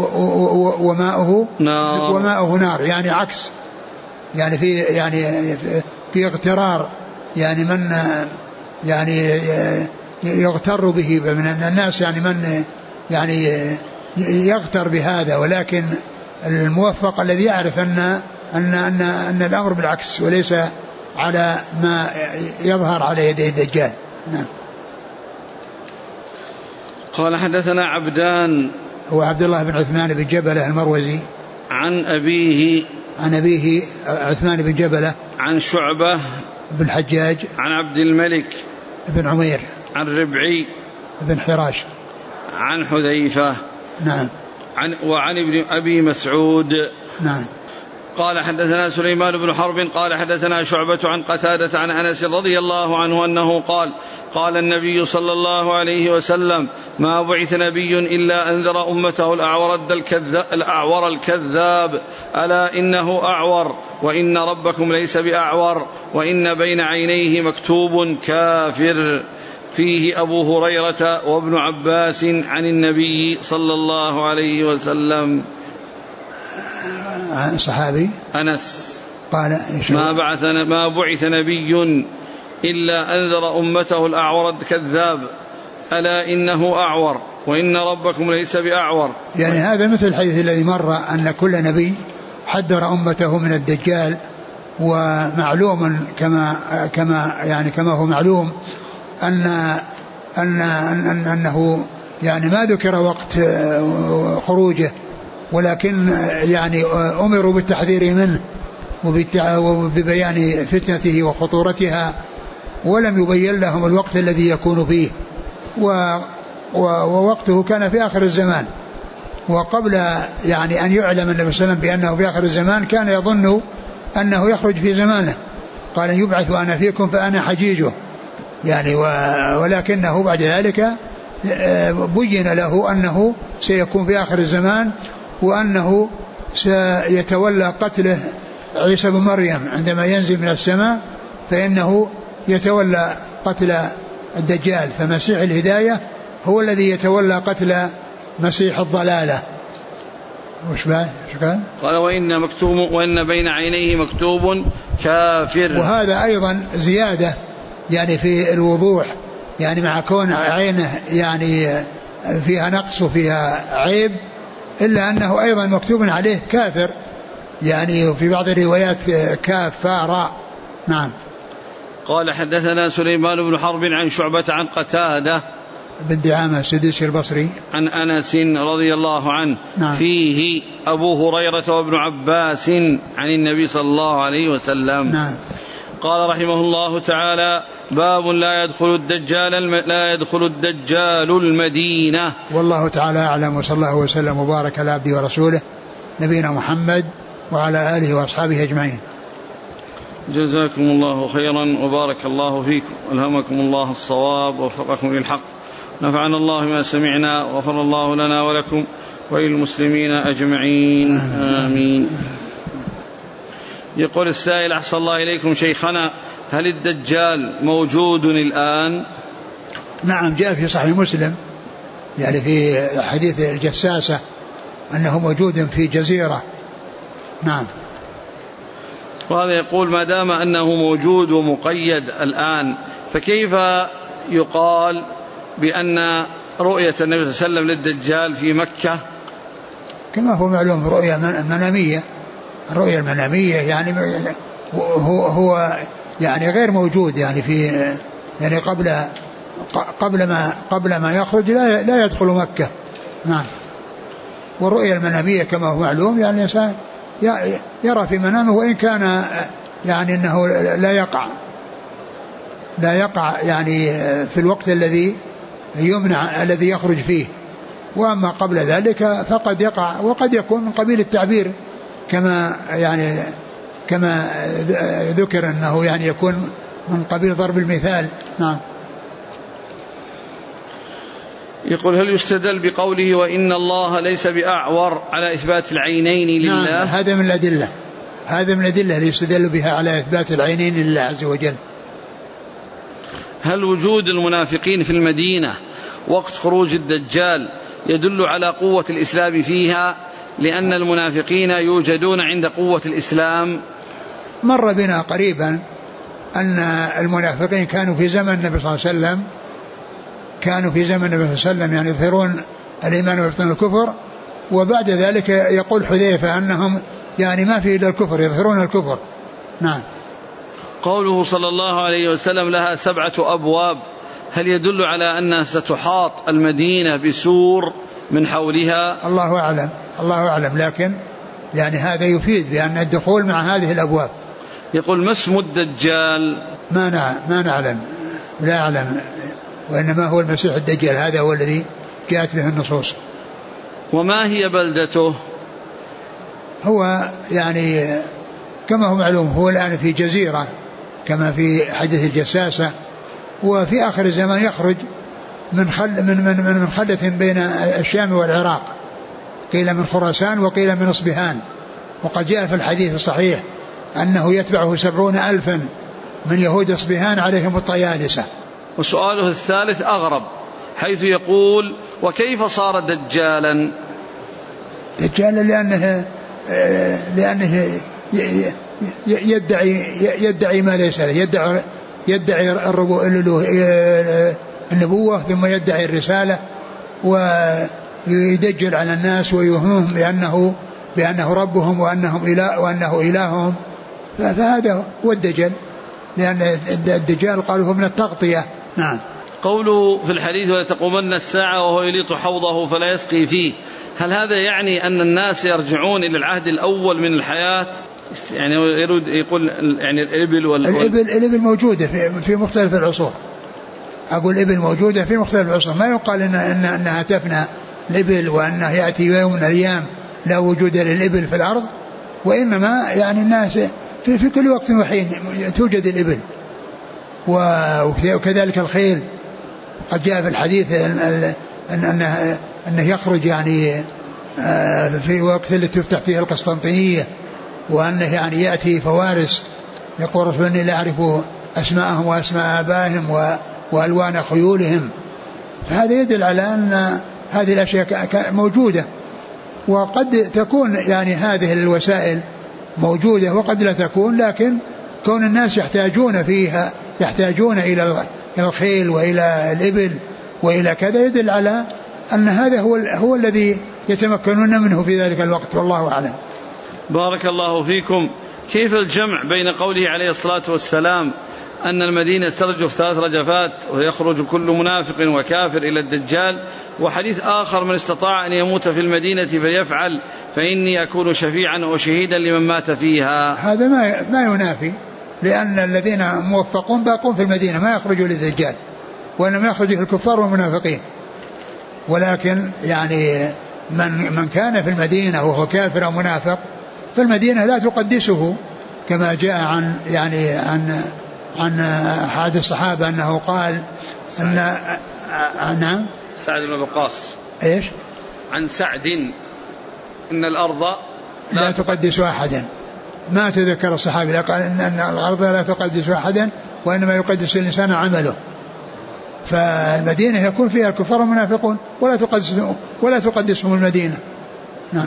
وماؤه نار، يعني عكس، يعني في اغترار، يعني من يعني يغتر به من الناس، يعني من يعني يغتر بهذا، ولكن الموفق الذي يعرف أن الأمر بالعكس وليس على ما يظهر على يدي الدجال. نعم. قال حدثنا عبدان هو عبد الله بن عثمان بن جبلة المروزي عن أبيه عثمان بن جبلة عن شعبة بن حجاج عن عبد الملك بن عمير عن ربعي بن حراش عن حذيفة. نعم. وعن ابن أبي مسعود. نعم. قال حدثنا سليمان بن حرب قال حدثنا شعبة عن قتادة عن أنس رضي الله عنه أنه قال قال النبي صلى الله عليه وسلم ما بعث نبي إلا أنذر أمته الأعور الكذاب ألا إنه أعور وإن ربكم ليس بأعور وإن بين عينيه مكتوب كافر. فيه أبو هريرة وابن عباس عن النبي صلى الله عليه وسلم. عن صحابي أنس قال ما بعث نبي إلا أنذر أمته الأعور الكذاب ألا إنه أعور وإن ربكم ليس بأعور. يعني هذا مثل الحديث الذي مر أن كل نبي حذر أمته من الدجال، ومعلوم كما هو معلوم أنه يعني ما ذكر وقت خروجه، ولكن يعني أمروا بالتحذير منه وببيان فتنته وخطورتها، ولم يبين لهم الوقت الذي يكون فيه، ووقته كان في آخر الزمان. وقبل يعني أن يعلم النبي صلى الله عليه وسلم بأنه في آخر الزمان كان يظن أنه يخرج في زمانه، قال يبعث وأنا فيكم فأنا حجيجه يعني، ولكنه بعد ذلك بين له أنه سيكون في آخر الزمان، وأنه سيتولى قتله عيسى بن مريم عندما ينزل من السماء، فإنه يتولى قتل الدجال، فمسيح الهداية هو الذي يتولى قتل مسيح الضلالة. وش كان؟ قال وإن بين عينيه مكتوب كافر. وهذا أيضا زيادة يعني في الوضوح، يعني مع كون عينه يعني فيها نقص وفيها عيب، إلا أنه أيضا مكتوب عليه كافر، يعني في بعض الروايات كافر. نعم. قال حدثنا سليمان بن حرب عن شعبة عن قتادة بن دعامة السدوسي البصري عن أنس رضي الله عنه. نعم. فيه أبو هريرة وابن عباس عن النبي صلى الله عليه وسلم. نعم. قال رحمه الله تعالى: باب لا يدخل الدجال المدينة. والله تعالى أعلم، وصلى الله وسلم وبارك على عبده ورسوله نبينا محمد وعلى آله وأصحابه أجمعين. جزاكم الله خيرا وبارك الله فيكم، ألهمكم الله الصواب ووفقكم للحق، نفعنا الله ما سمعنا وغفر الله لنا ولكم وللمسلمين أجمعين، آمين. يقول السائل: أحسن الله إليكم شيخنا، هل الدجال موجود الآن؟ نعم، جاء في صحيح مسلم يعني في حديث الجساسة أنه موجود في جزيرة. نعم. وهذا يقول: ما دام أنه موجود ومقيد الآن، فكيف يقال بأن رؤية النبي صلى الله عليه وسلم للدجال في مكة؟ كما هو معلوم رؤية منامية، الرؤية المنامية يعني هو يعني غير موجود، يعني في يعني قبل ما يخرج لا يدخل مكة. نعم. والرؤية المنامية كما هو معلوم يعني الإنسان يرى في منامه، وإن كان يعني أنه لا يقع يعني في الوقت الذي يمنع الذي يخرج فيه، وأما قبل ذلك فقد يقع، وقد يكون من قبيل التعبير كما ذكر أنه يعني يكون من قبيل ضرب المثال. نعم. يقول: هل يستدل بقوله وإن الله ليس بأعور على إثبات العينين لله؟ نعم، هذا من الأدلة اللي يستدل بها على إثبات العينين لله عز وجل. هل وجود المنافقين في المدينة وقت خروج الدجال يدل على قوة الإسلام فيها، لأن المنافقين يوجدون عند قوة الإسلام؟ مر بنا قريبا أن المنافقين كانوا في زمن النبي صلى الله عليه وسلم، يعني يظهرون الإيمان ويبطنون الكفر، وبعد ذلك يقول حذيفة أنهم يعني ما في إلا الكفر، يظهرون الكفر. نعم. قوله صلى الله عليه وسلم لها 7 أبواب، هل يدل على أنها ستحاط المدينة بسور من حولها؟ الله أعلم، لكن يعني هذا يفيد بأن الدخول مع هذه الأبواب. يقول: ما اسم الدجال؟ ما نعلم، لا أعلم، وإنما هو المسيح الدجال، هذا هو الذي جاءت به النصوص. وما هي بلدته؟ هو يعني كما هو معلوم هو الآن في جزيرة كما في حديث الجساسة، وفي آخر الزمان يخرج من خلة بين الشام والعراق، قيل من خراسان وقيل من اصبهان، وقد جاء في الحديث الصحيح أنه يتبعه 70,000 من يهود اصبهان عليهم الطيالسة. وسؤاله الثالث أغرب، حيث يقول: وكيف صار دجالا؟ لأنه يدعي ما ليس له، يدعي النبوة، ثم يدعي الرسالة، ويدجل على الناس ويوهمهم بأنه ربهم وأنه إلههم، فهذا هو الدجال، لأن الدجال قالوا هو من التغطية. نعم. قوله في الحديث: ولا تقومن الساعة وهو يليط حوضه فلا يسقي فيه، هل هذا يعني أن الناس يرجعون إلى العهد الأول من الحياة؟ يعني يقول يعني الإبل موجودة في مختلف العصور. أقول الإبل موجودة في مختلف العصور، ما يقال أنها تفنى الإبل، وأنه يأتي يوم من الأيام لا وجود للإبل في الأرض، وإنما يعني الناس في كل وقت وحين توجد الإبل، وكذلك الخيل. قد جاء في الحديث أنه يخرج يعني في وقت اللي تفتح فيه القسطنطينية، وأنه يعني يأتي فوارس، يقول رسول إني لا أعرف أسماءهم وأسماء آبائهم وألوان خيولهم. فهذا يدل على أن هذه الأشياء موجودة، وقد تكون يعني هذه الوسائل موجودة وقد لا تكون، لكن كون الناس يحتاجون إلى الخيل وإلى الإبل وإلى كذا يدل على أن هذا هو الذي يتمكنون منه في ذلك الوقت، والله أعلم. بارك الله فيكم. كيف الجمع بين قوله عليه الصلاة والسلام أن المدينة ترجف 3 رجفات ويخرج كل منافق وكافر إلى الدجال، وحديث آخر من استطاع أن يموت في المدينة فليفعل فإني أكون شفيعا وشهيدا لمن مات فيها؟ هذا ما ينافي، لأن الذين موفقون باقون في المدينة ما يخرجوا للدجال، وإنما يخرج الكفار والمنافقين. ولكن يعني من كان في المدينة وهو كافر أو منافق فالمدينة لا تقدسه، كما جاء عن أحد الصحابة أنه قال أن سعد بن وقاص إيش؟ عن سعد إن الأرض لا تقدس أحدا، ما تذكر الصحابي، قال أن الأرض لا تقدس أحدا وإنما يقدس الإنسان عمله. فالمدينة يكون فيها الكفار والمنافقون ولا تقدسهم المدينة. نعم.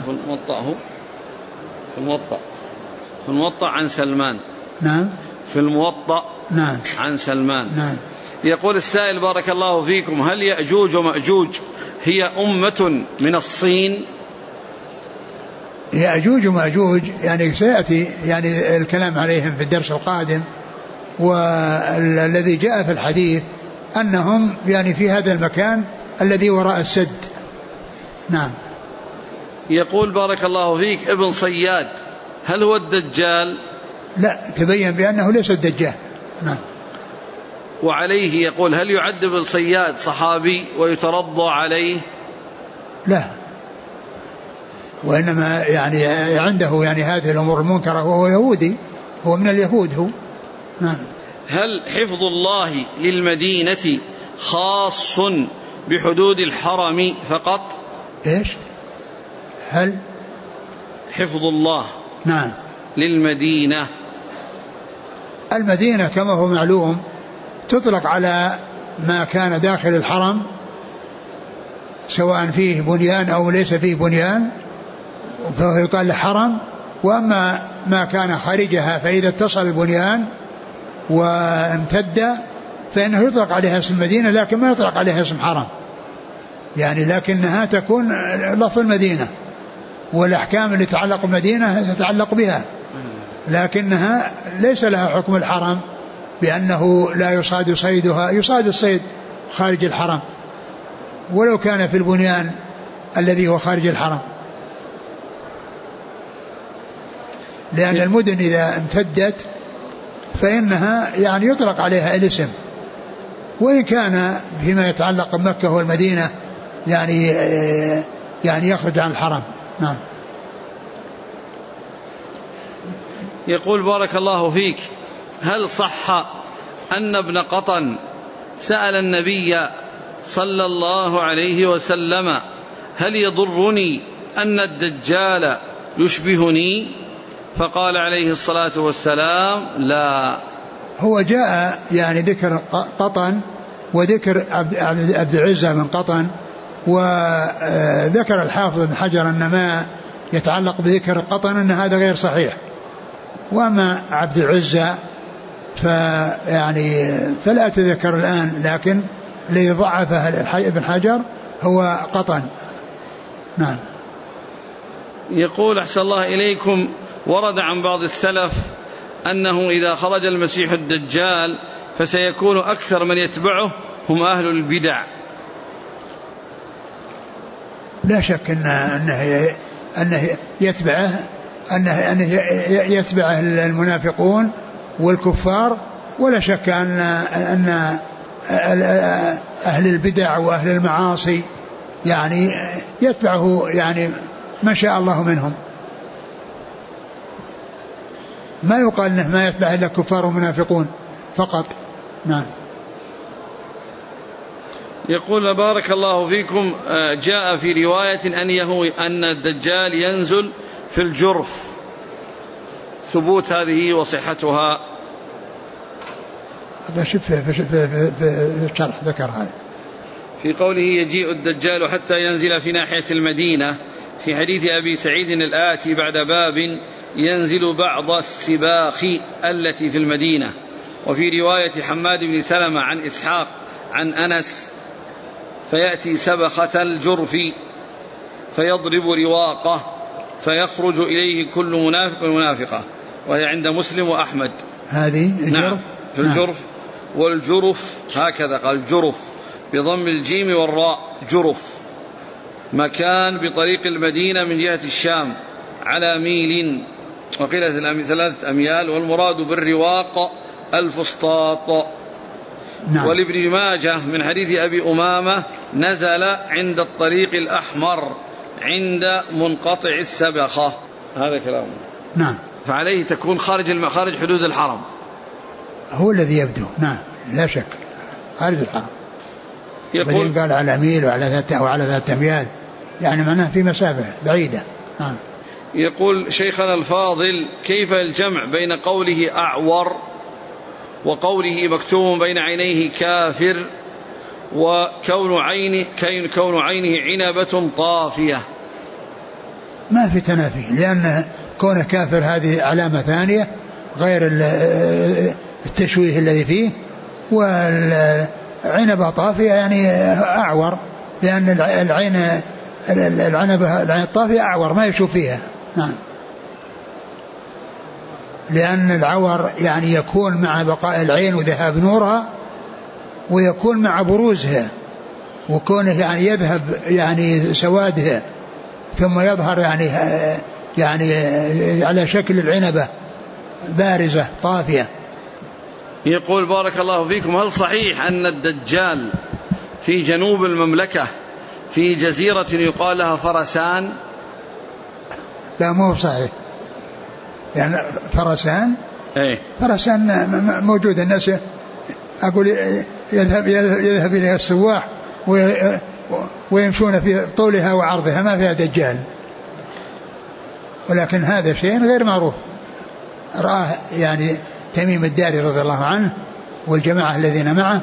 في الموطأ عن سلمان. نعم. في الموطأ. نعم. عن سلمان. نعم. يقول السائل بارك الله فيكم: هل يأجوج ومأجوج هي أمة من الصين؟ يأجوج ومأجوج يعني سيأتي يعني الكلام عليهم في الدرس القادم، والذي جاء في الحديث أنهم يعني في هذا المكان الذي وراء السد. نعم. يقول بارك الله فيك: ابن صياد هل هو الدجال؟ لا، تبين بأنه ليس الدجال. نعم. وعليه يقول: هل يعد ابن صياد صحابي ويترضى عليه؟ لا، وإنما يعني عنده يعني هذه الأمور المنكرة، وهو يهودي، هو من اليهود هو. نعم. هل حفظ الله للمدينة خاص بحدود الحرم فقط؟ إيش؟ هل حفظ الله نعم للمدينة؟ المدينة كما هو معلوم تطلق على ما كان داخل الحرم سواء فيه بنيان أو ليس فيه بنيان فهو يقال حرم، وأما ما كان خارجها فإذا اتصل البنيان وامتد فإنه يطلق عليها اسم مدينة، لكن ما يطلق عليها اسم حرم يعني، لكنها تكون لفظ المدينة والأحكام اللي تتعلق بالمدينة تتعلق بها، لكنها ليس لها حكم الحرم بأنه لا يصاد صيدها، يصاد الصيد خارج الحرم ولو كان في البنيان الذي هو خارج الحرم، لأن المدن إذا امتدت فإنها يعني يطلق عليها الاسم، وإن كان فيما يتعلق بمكة والمدينة يعني يخرج عن الحرم. نعم. يقول بارك الله فيك: هل صح أن ابن قطن سأل النبي صلى الله عليه وسلم هل يضرني أن الدجال يشبهني؟ فقال عليه الصلاة والسلام: لا. هو جاء يعني ذكر قطن وذكر عبد العزة بن قطن، وذكر الحافظ بن حجر أن ما يتعلق بذكر قطن أن هذا غير صحيح، وأما عبد العزة فلا أتذكر الآن، لكن الذي ضعفه ابن حجر هو قطن. نعم. يقول أحسن الله إليكم: ورد عن بعض السلف أنه إذا خرج المسيح الدجال فسيكون أكثر من يتبعه هم أهل البدع. لا شك أنه يتبعه المنافقون والكفار، ولا شك أن أهل البدع وأهل المعاصي يعني يتبعه يعني ما شاء الله منهم، ما يقال أنه ما يتبع إلا كفار ومنافقون فقط. نعم. يقول بارك الله فيكم: جاء في رواية أن الدجال ينزل في الجرف، ثبوت هذه وصحتها؟ هذا شوف في الشرح ذكر هذا في قوله: يجيء الدجال حتى ينزل في ناحية المدينة، في حديث أبي سعيد الآتي بعد باب ينزل بعض السباخ التي في المدينة. وفي رواية حماد بن سلمة عن إسحاق عن أنس فيأتي سبخة الجرف فيضرب رواقه فيخرج إليه كل منافق ومنافقة، وهي عند مسلم وأحمد. هذه الجرف؟ نعم في الجرف. والجرف هكذا قال جرف بضم الجيم والراء جرف، مكان بطريق المدينة من جهة الشام على ميل، وقيل 3 أميال، والمراد بالرواق الفسطاط. نعم. ولابن ماجه من حديث أبي أمامة نزل عند الطريق الأحمر عند منقطع السبخة. هذا كلامه. نعم. فعليه تكون خارج حدود الحرم، هو الذي يبدو. نعم لا شك خارج الحرم. يقول قال على ميل وعلى 3 أميال، يعني معناه في مسافة بعيدة. نعم. يقول شيخنا الفاضل كيف الجمع بين قوله أعور وقوله مكتوم بين عينيه كافر وكون عينه عنبة طافية؟ ما في تنافي، لأن كونه كافر هذه علامة ثانية غير التشويه الذي فيه، والعنبة طافية يعني أعور، لأن العنبة الطافية أعور ما يشوف فيها. نعم. لأن العور يعني يكون مع بقاء العين وذهاب نورها، ويكون مع بروزها، وكونه يعني يذهب يعني سوادها ثم يظهر يعني على شكل العنبة بارزة طافية. يقول بارك الله فيكم هل صحيح أن الدجال في جنوب المملكة في جزيرة يقال لها فرسان؟ لا مو صحيح، يعني فرسان فرسان موجود، الناس أقول يذهب إليها السواح ويمشون في طولها وعرضها، ما فيها دجال، ولكن هذا شيء غير معروف رآه يعني تميم الداري رضي الله عنه والجماعة الذين معه،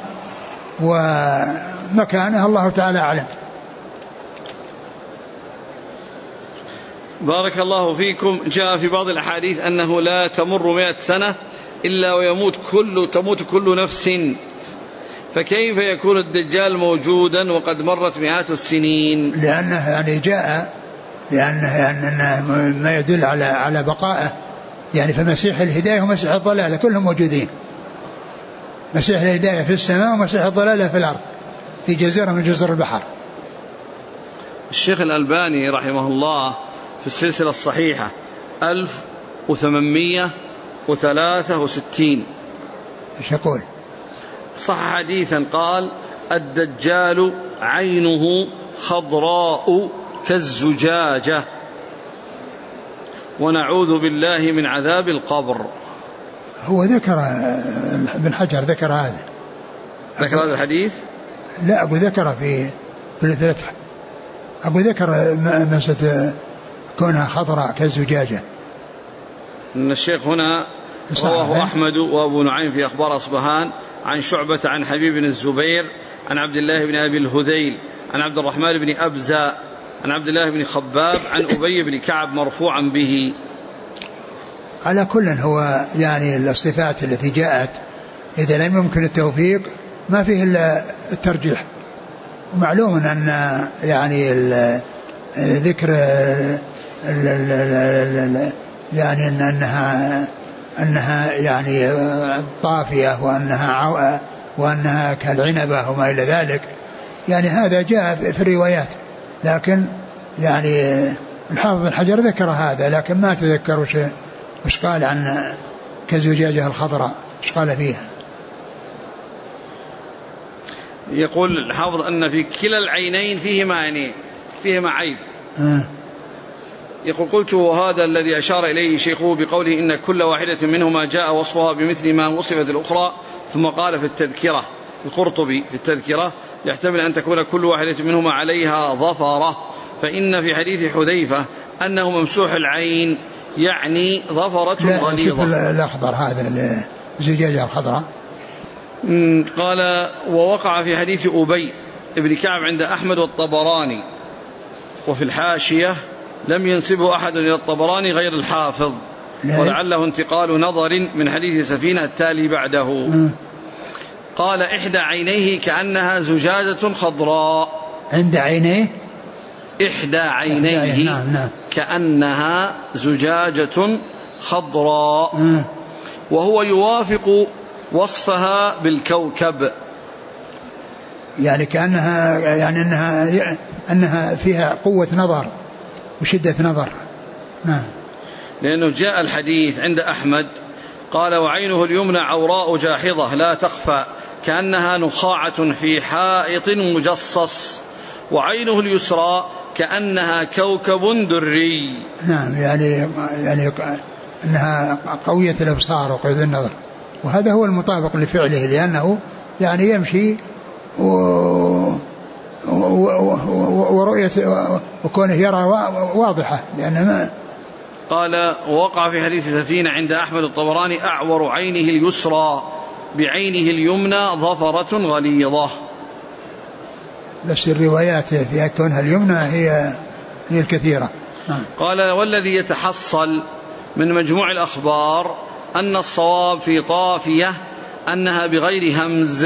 ومكانه الله تعالى أعلم. بارك الله فيكم. جاء في بعض الأحاديث أنه لا تمر 100 سنة إلا تموت كل نفس، فكيف يكون الدجال موجودا وقد مرت 100 السنين؟ لأنه يعني لأنه ما يدل على بقائه، يعني فمسيح الهداية ومسيح الضلالة كلهم موجودين، مسيح الهداية في السماء ومسيح الضلالة في الأرض في جزيرة من جزر البحر. الشيخ الألباني رحمه الله في السلسلة الصحيحة 1863 ايش يقول؟ صح حديثا قال الدجال عينه خضراء كالزجاجة ونعوذ بالله من عذاب القبر. هو ذكر ابن حجر ذكر هذا الحديث؟ لا أقول ذكر في الفتح، أقول ذكر مسألة كونها خضراء كالزجاجة. إن الشيخ هنا رواه أحمد وأبو نعيم في أخبار أصبهان عن شعبة عن حبيب بن الزبير عن عبد الله بن أبي الهذيل عن عبد الرحمن بن أبزة عن عبد الله بن خباب عن أبي بن كعب مرفوعا به. على كل هو يعني الصفات التي جاءت إذا لم يمكن التوفيق ما فيه إلا الترجيح، ومعلوم أن يعني ذكر يعني أنها يعني طافية وأنها كالعنبة وما إلى ذلك، يعني هذا جاء في الروايات، لكن يعني الحافظ بن حجر ذكر هذا لكن ما تذكر وش قال عن كالزجاجة الخضراء، وش قال فيها. يقول الحافظ أن في كلا العينين فيهما عيب. يقول قلت وهذا الذي أشار إليه شيخه بقوله إن كل واحدة منهما جاء وصفها بمثل ما وصفت الأخرى، ثم قال في التذكرة القرطبي في التذكرة يحتمل أن تكون كل واحدة منهما عليها ظفرة، فإن في حديث حذيفة أنه ممسوح العين يعني ظفرة غليظة. الأخضر هذا الزجاجة الخضراء. قال ووقع في حديث أبي ابن كعب عند أحمد والطبراني وفي الحاشية لم ينسبه أحد إلى الطبراني غير الحافظ، ولعله انتقال نظر من حديث سفينة التالي بعده. قال إحدى عينيه كأنها زجاجة خضراء. عند عينيه إحدى عينيه كأنها زجاجة خضراء، وهو يوافق وصفها بالكوكب، يعني كأنها يعني أنها فيها قوة نظر وشدة نظر. نعم. لأنه جاء الحديث عند أحمد قال وعينه اليمنى عوراء جاحظة لا تخفى كأنها نخاعة في حائط مجصص، وعينه اليسرى كأنها كوكب دري. نعم، يعني أنها قوية الأبصار وقوية النظر، وهذا هو المطابق لفعله، لأنه يعني يمشي ورؤية وكونه يرى واضحة. لأن ما قال ووقع في حديث سفينة عند أحمد الطبراني أعور عينه اليسرى بعينه اليمنى ظفرة غليظة. بس الروايات فيها كونها اليمنى هي الكثيرة. قال والذي يتحصل من مجموع الأخبار أن الصواب في طافية أنها بغير همز،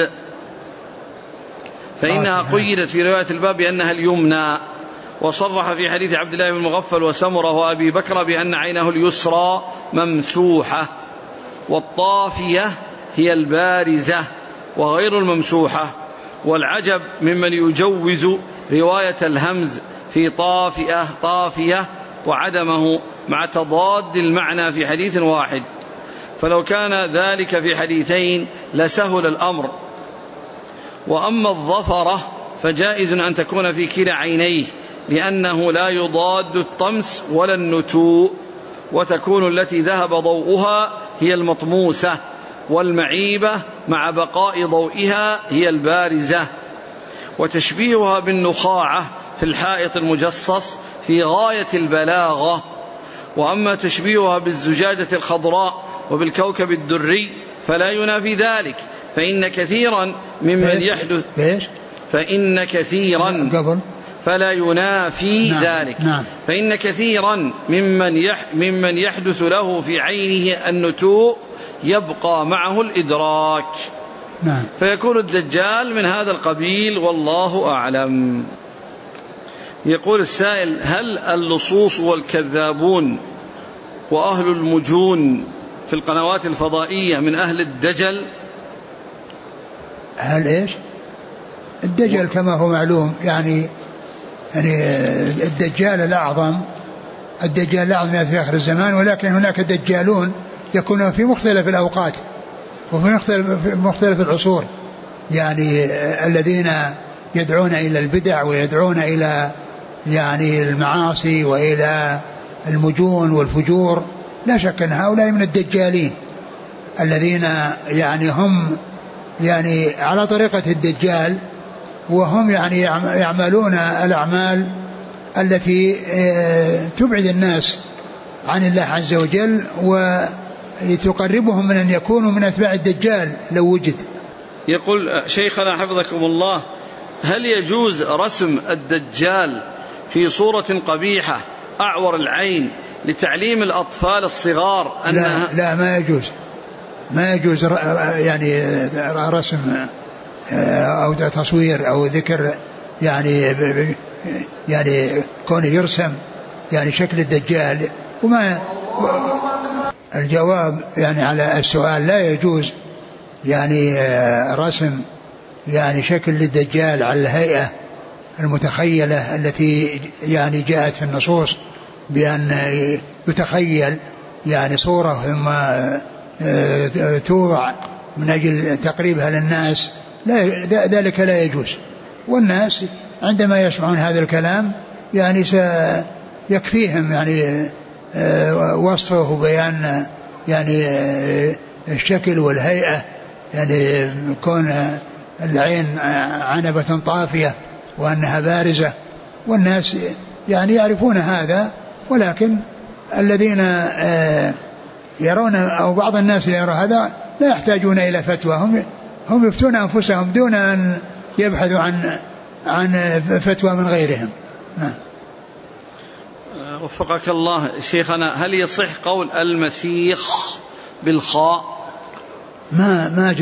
فإنها قيدت في رواية الباب بأنها اليمنى، وصرح في حديث عبد الله بن مغفل وسمرة وأبي بكر بأن عينه اليسرى ممسوحة، والطافية هي البارزة وغير الممسوحة. والعجب ممن يجوز رواية الهمز في طافية وعدمه مع تضاد المعنى في حديث واحد، فلو كان ذلك في حديثين لسهل الأمر. وأما الظفرة فجائز أن تكون في كلا عينيه، لأنه لا يضاد الطمس ولا النتوء، وتكون التي ذهب ضوءها هي المطموسة، والمعيبة مع بقاء ضوئها هي البارزة. وتشبيهها بالنخاعة في الحائط المجصص في غاية البلاغة. وأما تشبيهها بالزجاجة الخضراء وبالكوكب الدري فلا ينافي ذلك، فإن كثيرا ممن يحدث فإن كثيرا فلا ينافي ذلك. فإن كثيرا ممن يحدث له في عينه النتوء يبقى معه الإدراك، فيكون الدجال من هذا القبيل، والله أعلم. يقول السائل هل اللصوص والكذابون وأهل المجون في القنوات الفضائية من أهل الدجل؟ هل إيش؟ الدجل كما هو معلوم يعني الدجال الأعظم في آخر الزمان، ولكن هناك دجالون يكونون في مختلف الأوقات وفي مختلف العصور، يعني الذين يدعون إلى البدع ويدعون إلى يعني المعاصي وإلى المجون والفجور. لا شك أن هؤلاء من الدجالين الذين يعني هم يعني على طريقة الدجال، وهم يعني يعملون الأعمال التي تبعد الناس عن الله عز وجل وتقربهم من أن يكونوا من أتباع الدجال لو وجد. يقول شيخنا حفظكم الله هل يجوز رسم الدجال في صورة قبيحة أعور العين لتعليم الأطفال الصغار أنها لا ما يجوز يعني رسم أو تصوير أو ذكر يعني كونه يرسم يعني شكل الدجال. وما الجواب يعني على السؤال لا يجوز يعني رسم يعني شكل للدجال على الهيئة المتخيلة التي يعني جاءت في النصوص بأن يتخيل يعني صورة ثم توضع من أجل تقريبها للناس، ذلك لا يجوز. والناس عندما يسمعون هذا الكلام يعني سيكفيهم يعني وصفه وبيان يعني الشكل والهيئة، يعني كون العين عنبة طافية وأنها بارزة، والناس يعني يعرفون هذا. ولكن الذين يرون أو بعض الناس اللي يرون هذا لا يحتاجون إلى فتوى، هم يفتون أنفسهم دون أن يبحثوا عن فتوى من غيرهم. وفقك الله شيخنا، هل يصح قول المسيخ بالخاء؟ ما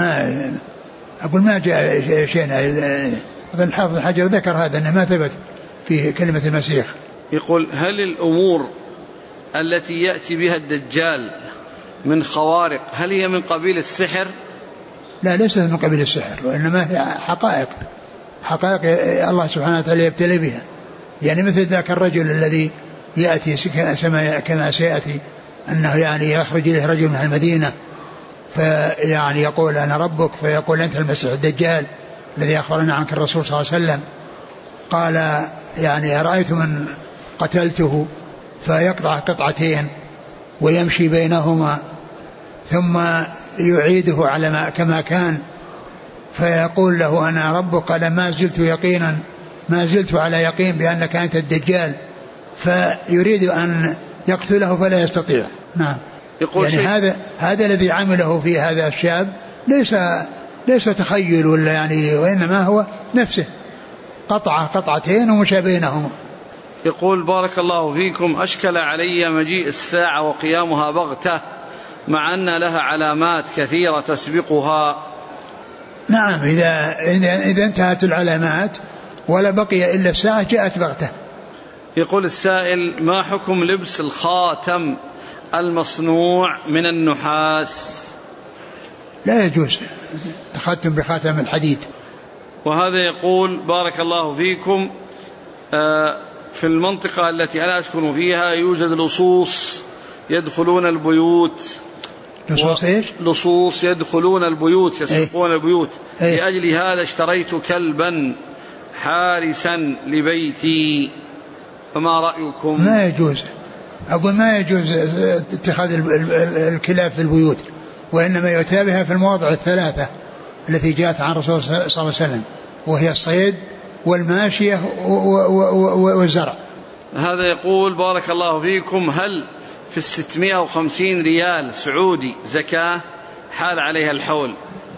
جاء شيء. الحافظ حجر ذكر هذا أنه ما ثبت في كلمة المسيخ. يقول هل الأمور التي يأتي بها الدجال من خوارق هل هي من قبيل السحر؟ لا، ليست من قبيل السحر، وإنما هي حقائق الله سبحانه وتعالى يبتلي بها. يعني مثل ذاك الرجل الذي يأتي كما سيأتي أنه يعني يخرج إليه رجل من المدينة فيعني يقول أنا ربك، فيقول أنت المسيح الدجال الذي أخبرنا عنك الرسول صلى الله عليه وسلم. قال يعني رأيت من قتلته، فيقطع قطعتين ويمشي بينهما ثم يعيده على كما كان، فيقول له أنا ربك. قال ما زلت على يقين بأنك أنت الدجال، فيريد أن يقتله فلا يستطيع. نعم. يعني هذا الذي عمله في هذا الشاب ليس تخيل ولا يعني، وإنما هو نفسه قطعتين ومشى بينهما. يقول بارك الله فيكم، أشكل علي مجيء الساعة وقيامها بغتة مع أن لها علامات كثيرة تسبقها. نعم، إذا انتهت العلامات ولا بقي إلا الساعة جاءت بغتة. يقول السائل ما حكم لبس الخاتم المصنوع من النحاس؟ لا يجوز تختم بخاتم الحديد. وهذا يقول بارك الله فيكم في المنطقة التي أنا أسكن فيها يوجد لصوص يدخلون البيوت. لصوص إيش؟ لصوص يدخلون البيوت يسرقون البيوت. لأجل هذا اشتريت كلبا حارسا لبيتي، فما رأيكم؟ ما يجوز، أقول ما يجوز اتخاذ الكلاب في البيوت، وإنما يتابعها في المواضع الثلاثة التي جاءت عن الرسول صلى الله عليه وسلم، وهي الصيد والماشية والزرع. هذا يقول بارك الله فيكم هل في 650 ريال سعودي زكاة حال عليها الحول؟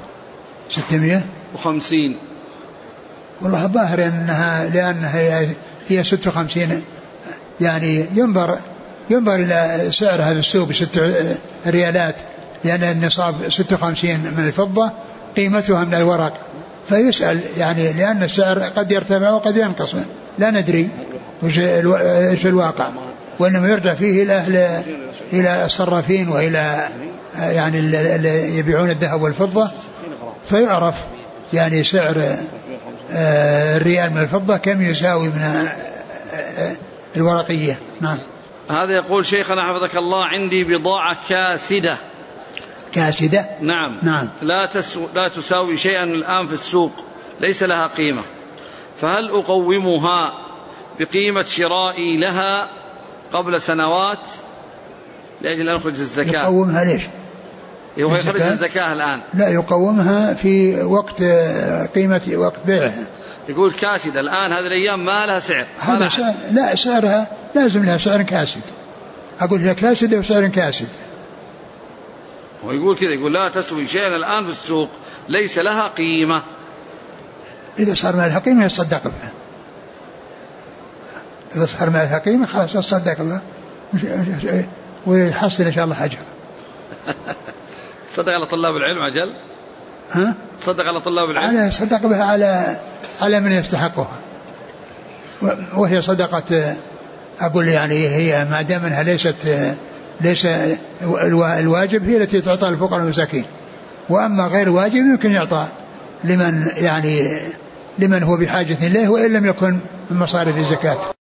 650 والله ظاهر لأنها هي 56، يعني ينظر إلى سعرها في السوق ب6 ريالات، لأن النصاب 56 من الفضة قيمتها من الورق، فيسأل يعني لأن السعر قد يرتفع وقد ينقص، لا ندري ايش الواقع، وإنما يرجع فيه إلى الصرافين وإلى يعني اللي يبيعون الذهب والفضة، فيعرف يعني سعر الريال من الفضة كم يساوي من الورقية. نعم. هذا يقول شيخنا حفظك الله عندي بضاعة كاسدة. نعم. لا تساوي شيئا الآن في السوق، ليس لها قيمة، فهل أقومها بقيمة شرائي لها قبل سنوات لأجل أن أخرج الزكاة؟ يقومها ليش؟ هو يخرج الزكاة الآن؟ لا، يقومها في وقت وقت بيعها. يقول كاسدة الآن هذه الأيام ما لها سعر. لا، سعرها لازم لها سعر كاسد. أقول هي كاسدة وسعر كاسد. ويقول كذا، يقول لا تسوي شيئا الآن في السوق، ليس لها قيمة. إذا صار ما لها قيمة يصدق بها، إذا صار ما لها قيمة خلاص يصدق بها ويحصل إن شاء الله أجر. صدق على طلاب العلم أجل. صدق على طلاب العلم، صدق بها على من يستحقها، وهي صدقة. أقول يعني هي ما دام أنها ليس الواجب هي التي تعطى الفقراء والمساكين، وأما غير واجب يمكن يعطى لمن هو بحاجة إليه وإن لم يكن من مصارف الزكاة.